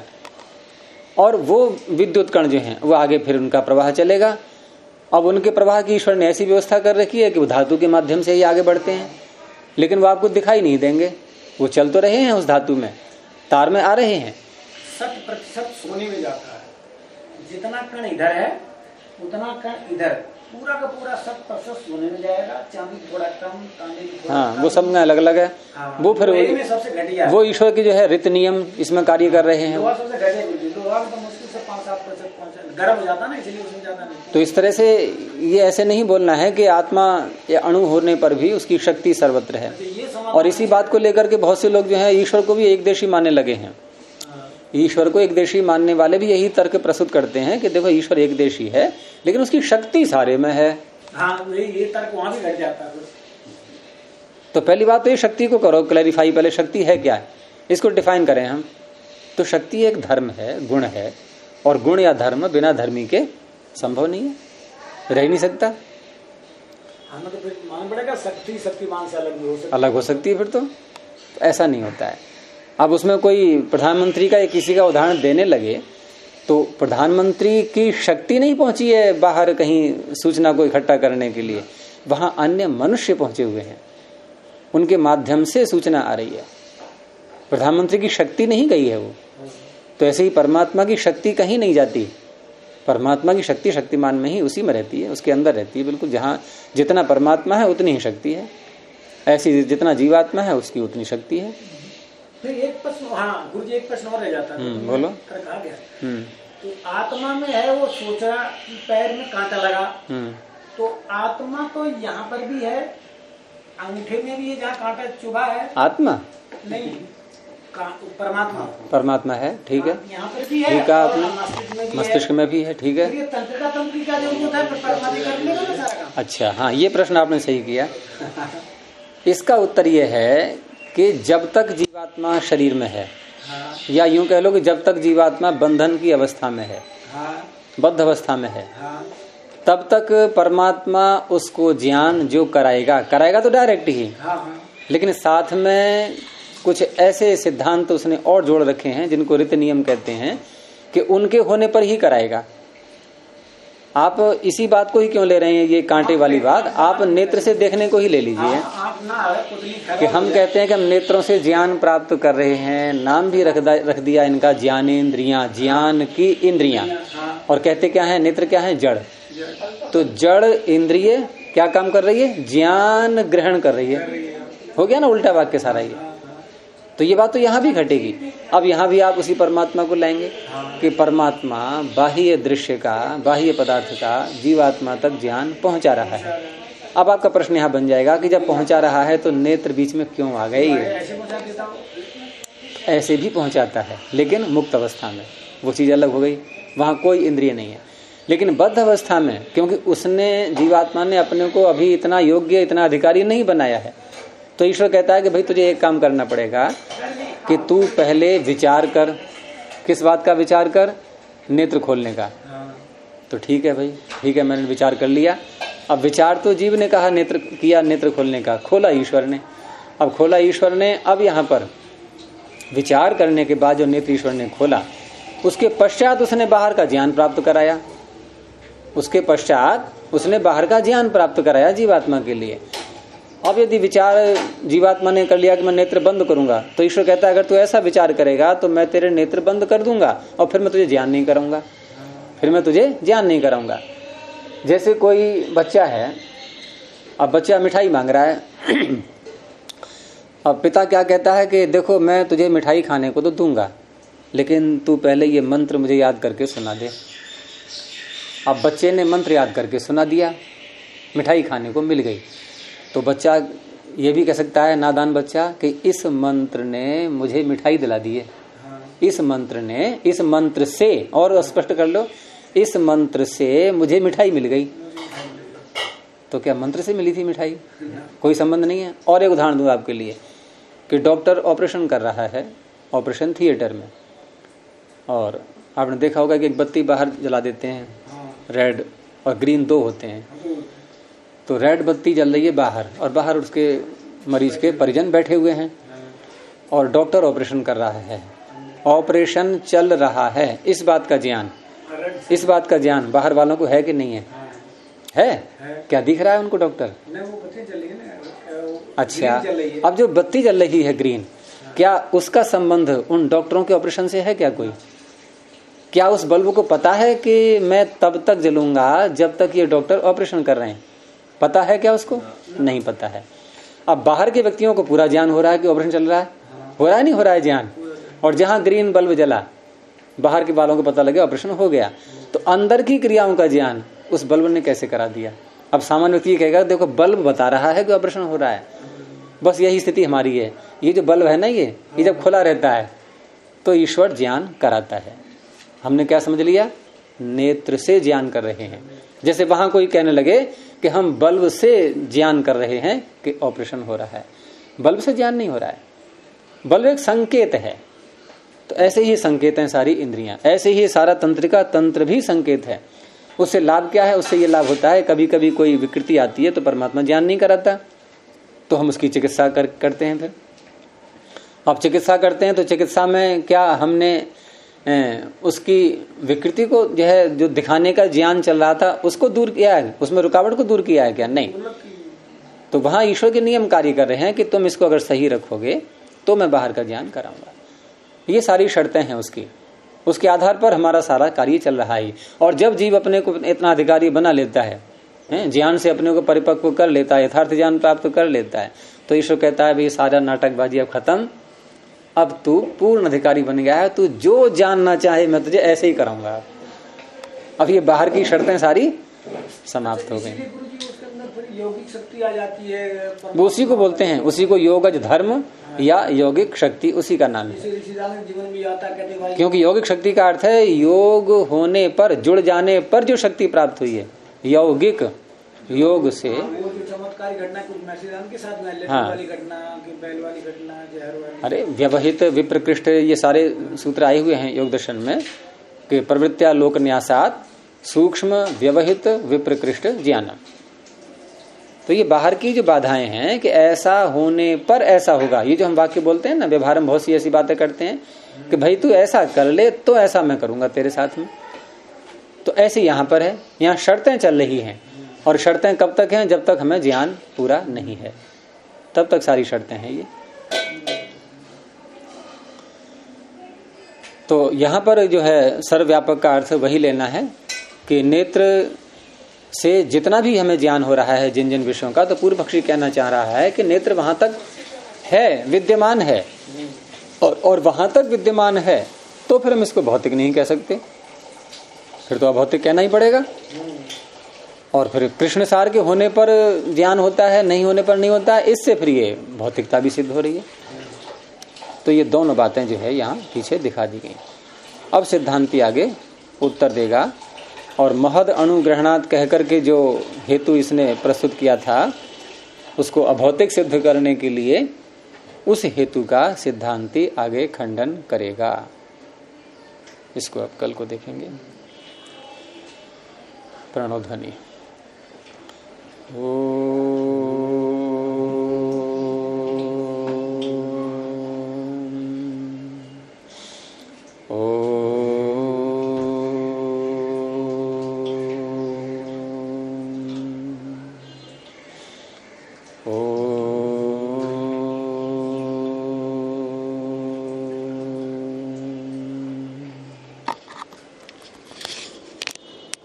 और वो विद्युत कण जो हैं वो आगे फिर उनका प्रवाह चलेगा। अब उनके प्रवाह की ईश्वर ने ऐसी व्यवस्था कर रखी है कि वो धातु के माध्यम से ही आगे बढ़ते हैं, लेकिन वो आपको दिखाई नहीं देंगे, वो चल तो रहे हैं उस धातु में, तार में आ रहे हैं। 60% सोने में जाता है। जितना कण इधर है उतना कण इधर, पूरा का पूरा 60% सोने में जाएगा। चांदी थोड़ा कम, तांबे थोड़ा, हाँ, वो सब में अलग अलग है। हाँ, वो फिर सबसे घटिया, वो ईश्वर की जो है रीत नियम इसमें कार्य कर रहे हैं। लोहा सबसे घटिया, लोहा तो मुश्किल से 5-7% गर्म हो जाता ना, इसलिए उसमें ज्यादा नहीं। तो इस तरह से ये ऐसे नहीं बोलना है कि आत्मा या अणु होने पर भी उसकी शक्ति सर्वत्र है। और इसी बात को लेकर के बहुत से लोग जो है ईश्वर को भी एक देशी मानने लगे हैं। ईश्वर को एक देशी मानने वाले भी यही तर्क प्रस्तुत करते हैं कि देखो ईश्वर एक देशी है, लेकिन उसकी शक्ति सारे में है। हाँ, ये तर्क वहां भी घट जाता है। तो पहली बात तो ये शक्ति को करो क्लैरिफाई, पहले शक्ति है क्या है, इसको डिफाइन करें हम। तो शक्ति एक धर्म है, गुण है, और गुण या धर्म बिना धर्मी के संभव नहीं है, रह नहीं सकता। हमें तो फिर मान पड़ेगा शक्ति शक्तिमान से अलग भी हो सकती है, अलग हो सकती है फिर तो ऐसा नहीं होता है। अब उसमें कोई प्रधानमंत्री का या किसी का उदाहरण देने लगे तो प्रधानमंत्री की शक्ति नहीं पहुंची है बाहर कहीं सूचना को इकट्ठा करने के लिए, वहां अन्य मनुष्य पहुंचे हुए हैं, उनके माध्यम से सूचना आ रही है, प्रधानमंत्री की शक्ति नहीं गई है वो। तो ऐसे ही परमात्मा की शक्ति कहीं नहीं जाती, परमात्मा की शक्ति शक्तिमान में ही उसी में रहती है, उसके अंदर रहती है बिल्कुल। जहां जितना परमात्मा है उतनी ही शक्ति है, ऐसी जितना जीवात्मा है उसकी उतनी शक्ति है। फिर एक प्रश्न, हाँ गुरु जी एक प्रश्न और रह जाता है, बोलो। कहा गया तो आत्मा में है, वो सोच रहा कि पैर में कांटा लगा, तो आत्मा तो यहाँ पर भी है, अंगूठे में भी है जहाँ कांटा चुभा है। आत्मा नहीं, परमात्मा परमात्मा है, ठीक है, यहाँ पर भी है, ठीक है आपने, मस्तिष्क में भी है, ठीक है। तंत्रिका तंत्र की क्या जरूरत है, परमात्मा कर लेगा ना सारा काम। अच्छा, हाँ ये प्रश्न आपने सही किया। इसका उत्तर ये है कि जब तक जीवात्मा शरीर में है, या यूं कह लो कि जब तक जीवात्मा बंधन की अवस्था में है, बद्ध अवस्था में है, तब तक परमात्मा उसको ज्ञान जो कराएगा तो डायरेक्ट ही, लेकिन साथ में कुछ ऐसे सिद्धांत उसने और जोड़ रखे हैं जिनको रीति नियम कहते हैं कि उनके होने पर ही कराएगा। आप इसी बात को ही क्यों ले रहे हैं, ये कांटे वाली बात, आप नेत्र से देखने को ही ले लीजिए कि हम कहते हैं कि हम नेत्रों से ज्ञान प्राप्त कर रहे हैं, नाम भी रख दिया इनका ज्ञानेंद्रियां, ज्ञान की इंद्रियां, और कहते क्या है, नेत्र क्या है, जड़। तो जड़ इंद्रिय क्या काम कर रही है, ज्ञान ग्रहण कर रही है। हो गया ना उल्टा वाक्य सारा ये। तो ये बात तो यहाँ भी घटेगी। अब यहाँ भी आप उसी परमात्मा को लाएंगे कि परमात्मा बाह्य दृश्य का, बाह्य पदार्थ का जीवात्मा तक ज्ञान पहुंचा रहा है। अब आपका प्रश्न यहाँ बन जाएगा कि जब पहुंचा रहा है तो नेत्र बीच में क्यों आ गए? ऐसे भी पहुंचाता है, लेकिन मुक्त अवस्था में वो चीज अलग हो गई, वहां कोई इंद्रिय नहीं है। लेकिन बद्ध अवस्था में, क्योंकि उसने जीवात्मा ने अपने को अभी इतना योग्य, इतना अधिकारी नहीं बनाया है, तो ईश्वर कहता है कि भाई तुझे एक काम करना पड़ेगा कि तू पहले विचार कर। किस बात का विचार कर? नेत्र खोलने का। तो ठीक है भाई, ठीक है, मैंने विचार कर लिया। अब विचार तो जीव ने कहा, नेत्र किया, नेत्र खोलने का, खोला ईश्वर ने। अब खोला ईश्वर ने, अब यहाँ पर विचार करने के बाद जो नेत्र ईश्वर ने खोला, उसके पश्चात उसने बाहर का ज्ञान प्राप्त कराया। उसके पश्चात उसने बाहर का ज्ञान प्राप्त कराया जीवात्मा के लिए। अब यदि विचार जीवात्मा ने कर लिया कि मैं नेत्र बंद करूंगा, तो ईश्वर कहता है अगर तू ऐसा विचार करेगा तो मैं तेरे नेत्र बंद कर दूंगा और फिर मैं तुझे ज्ञान नहीं कराऊंगा, फिर मैं तुझे ज्ञान नहीं कराऊंगा। जैसे कोई बच्चा है, अब बच्चा मिठाई मांग रहा है। अब पिता क्या कहता है कि देखो मैं तुझे मिठाई खाने को तो दूंगा, लेकिन तू पहले ये मंत्र मुझे याद करके सुना दे। अब बच्चे ने मंत्र याद करके सुना दिया, मिठाई खाने को मिल गई। तो बच्चा ये भी कह सकता है, नादान बच्चा, कि इस मंत्र ने मुझे मिठाई दिला दी है। इस मंत्र ने, इस मंत्र से, और स्पष्ट कर लो, इस मंत्र से मुझे मिठाई मिल गई। तो क्या मंत्र से मिली थी मिठाई? कोई संबंध नहीं है। और एक उदाहरण दूं आपके लिए कि डॉक्टर ऑपरेशन कर रहा है ऑपरेशन थिएटर में, और आपने देखा होगा कि एक बत्ती बाहर जला देते हैं, रेड और ग्रीन दो होते हैं। तो रेड बत्ती जल रही है बाहर, और बाहर उसके मरीज के परिजन बैठे हुए हैं, और डॉक्टर ऑपरेशन कर रहा है, ऑपरेशन चल रहा है। इस बात का ज्ञान, इस बात का ज्ञान बाहर वालों को है कि नहीं है? है। क्या दिख रहा है उनको डॉक्टर? अच्छा, अब जो बत्ती जल रही है ग्रीन, क्या उसका संबंध उन डॉक्टरों के ऑपरेशन से है क्या कोई? क्या उस बल्ब को पता है कि मैं तब तक जलूंगा जब तक ये डॉक्टर ऑपरेशन कर रहे हैं? पता है क्या उसको? नहीं पता है। अब बाहर के व्यक्तियों को पूरा ज्ञान हो रहा है कि ऑपरेशन चल रहा है, हो रहा है नहीं हो रहा है ज्ञान, और जहां ग्रीन बल्ब जला बाहर के वालों को पता लगे ऑपरेशन हो गया। तो अंदर की क्रियाओं का ज्ञान उस बल्ब ने कैसे करा दिया? अब सामान्य व्यक्ति कहेगा देखो बल्ब बता रहा है कि ऑपरेशन हो रहा है। बस यही स्थिति हमारी है। ये जो बल्ब है ना, ये जब खुला रहता है तो ईश्वर ज्ञान कराता है। हमने क्या समझ लिया? नेत्र से ज्ञान कर रहे हैं। जैसे वहां कोई कहने लगे कि हम बल्ब से ज्ञान कर रहे हैं कि ऑपरेशन हो रहा है। बल्ब से ज्ञान नहीं हो रहा है, बल्ब एक संकेत है। तो ऐसे ही संकेत हैं सारी इंद्रियां, ऐसे ही सारा तंत्रिका तंत्र भी संकेत है। उससे लाभ क्या है? उससे ये लाभ होता है कभी कभी कोई विकृति आती है तो परमात्मा ज्ञान नहीं कराता, तो हम उसकी चिकित्सा करते हैं। फिर अब चिकित्सा करते हैं तो चिकित्सा में क्या हमने उसकी विकृति को जो है, जो दिखाने का ज्ञान चल रहा था उसको दूर किया है, उसमें रुकावट को दूर किया है क्या? नहीं। तो वहां ईश्वर के नियम कार्य कर रहे हैं कि तुम इसको अगर सही रखोगे तो मैं बाहर का ज्ञान कराऊंगा। ये सारी शर्तें हैं उसकी, उसके आधार पर हमारा सारा कार्य चल रहा है। और जब जीव अपने को इतना अधिकारी बना लेता है, ज्ञान से अपने को परिपक्व कर लेता है, यथार्थ ज्ञान प्राप्त कर लेता है, तो ईश्वर कहता है भाई सारा नाटकबाजी अब खत्म, अब तू पूर्ण अधिकारी बन गया है, तू जो जानना चाहे मैं तुझे ऐसे ही कराऊंगा। अब ये बाहर की शर्तें सारी समाप्त हो गई। यौगिक शक्ति आ जाती है, वो उसी को बोलते हैं, उसी को योगज धर्म या यौगिक शक्ति, उसी का नाम है। जीवन में आता कहते, क्योंकि यौगिक शक्ति का अर्थ है योग होने पर, जुड़ जाने पर जो शक्ति प्राप्त हुई है, यौगिक योग से। वो जो चमत्कारी घटना कुछ मैसेज के साथ में, हाँ, वाली घटना, बैल वाली घटना, जहर वाली, अरे व्यवहित विप्रकृष्ट, ये सारे सूत्र आए हुए हैं योग दर्शन में कि प्रवृत्त्या लोक न्यासात सूक्ष्म व्यवहित विप्रकृष्ट ज्ञान। तो ये बाहर की जो बाधाएं हैं कि ऐसा होने पर ऐसा होगा, ये जो हम वाक्य बोलते हैं ना, व्यवहार में बहुत सी ऐसी बातें करते हैं कि भाई तू ऐसा कर ले तो ऐसा मैं करूंगा तेरे साथ में। तो ऐसे यहां पर है, यहाँ शर्तें चल रही हैं, और शर्तें कब तक हैं? जब तक हमें ज्ञान पूरा नहीं है, तब तक सारी शर्तें हैं ये। तो यहां पर जो है सर्वव्यापक का अर्थ वही लेना है कि नेत्र से जितना भी हमें ज्ञान हो रहा है जिन जिन विषयों का, तो पूर्व पक्षी कहना चाह रहा है कि नेत्र वहां तक है, विद्यमान है, और वहां तक विद्यमान है तो फिर हम इसको भौतिक नहीं कह सकते, फिर तो अभौतिक कहना ही पड़ेगा। और फिर कृष्ण सार के होने पर ज्ञान होता है, नहीं होने पर नहीं होता है, इससे फिर ये भौतिकता भी सिद्ध हो रही है। तो ये दोनों बातें जो है यहाँ पीछे दिखा दी गई। अब सिद्धांती आगे उत्तर देगा, और महद अनुग्रहणात् कहकर के जो हेतु इसने प्रस्तुत किया था उसको अभौतिक सिद्ध करने के लिए उस हेतु का सिद्धांती आगे खंडन करेगा। इसको अब कल को देखेंगे। प्रणव ध्वनि। ओ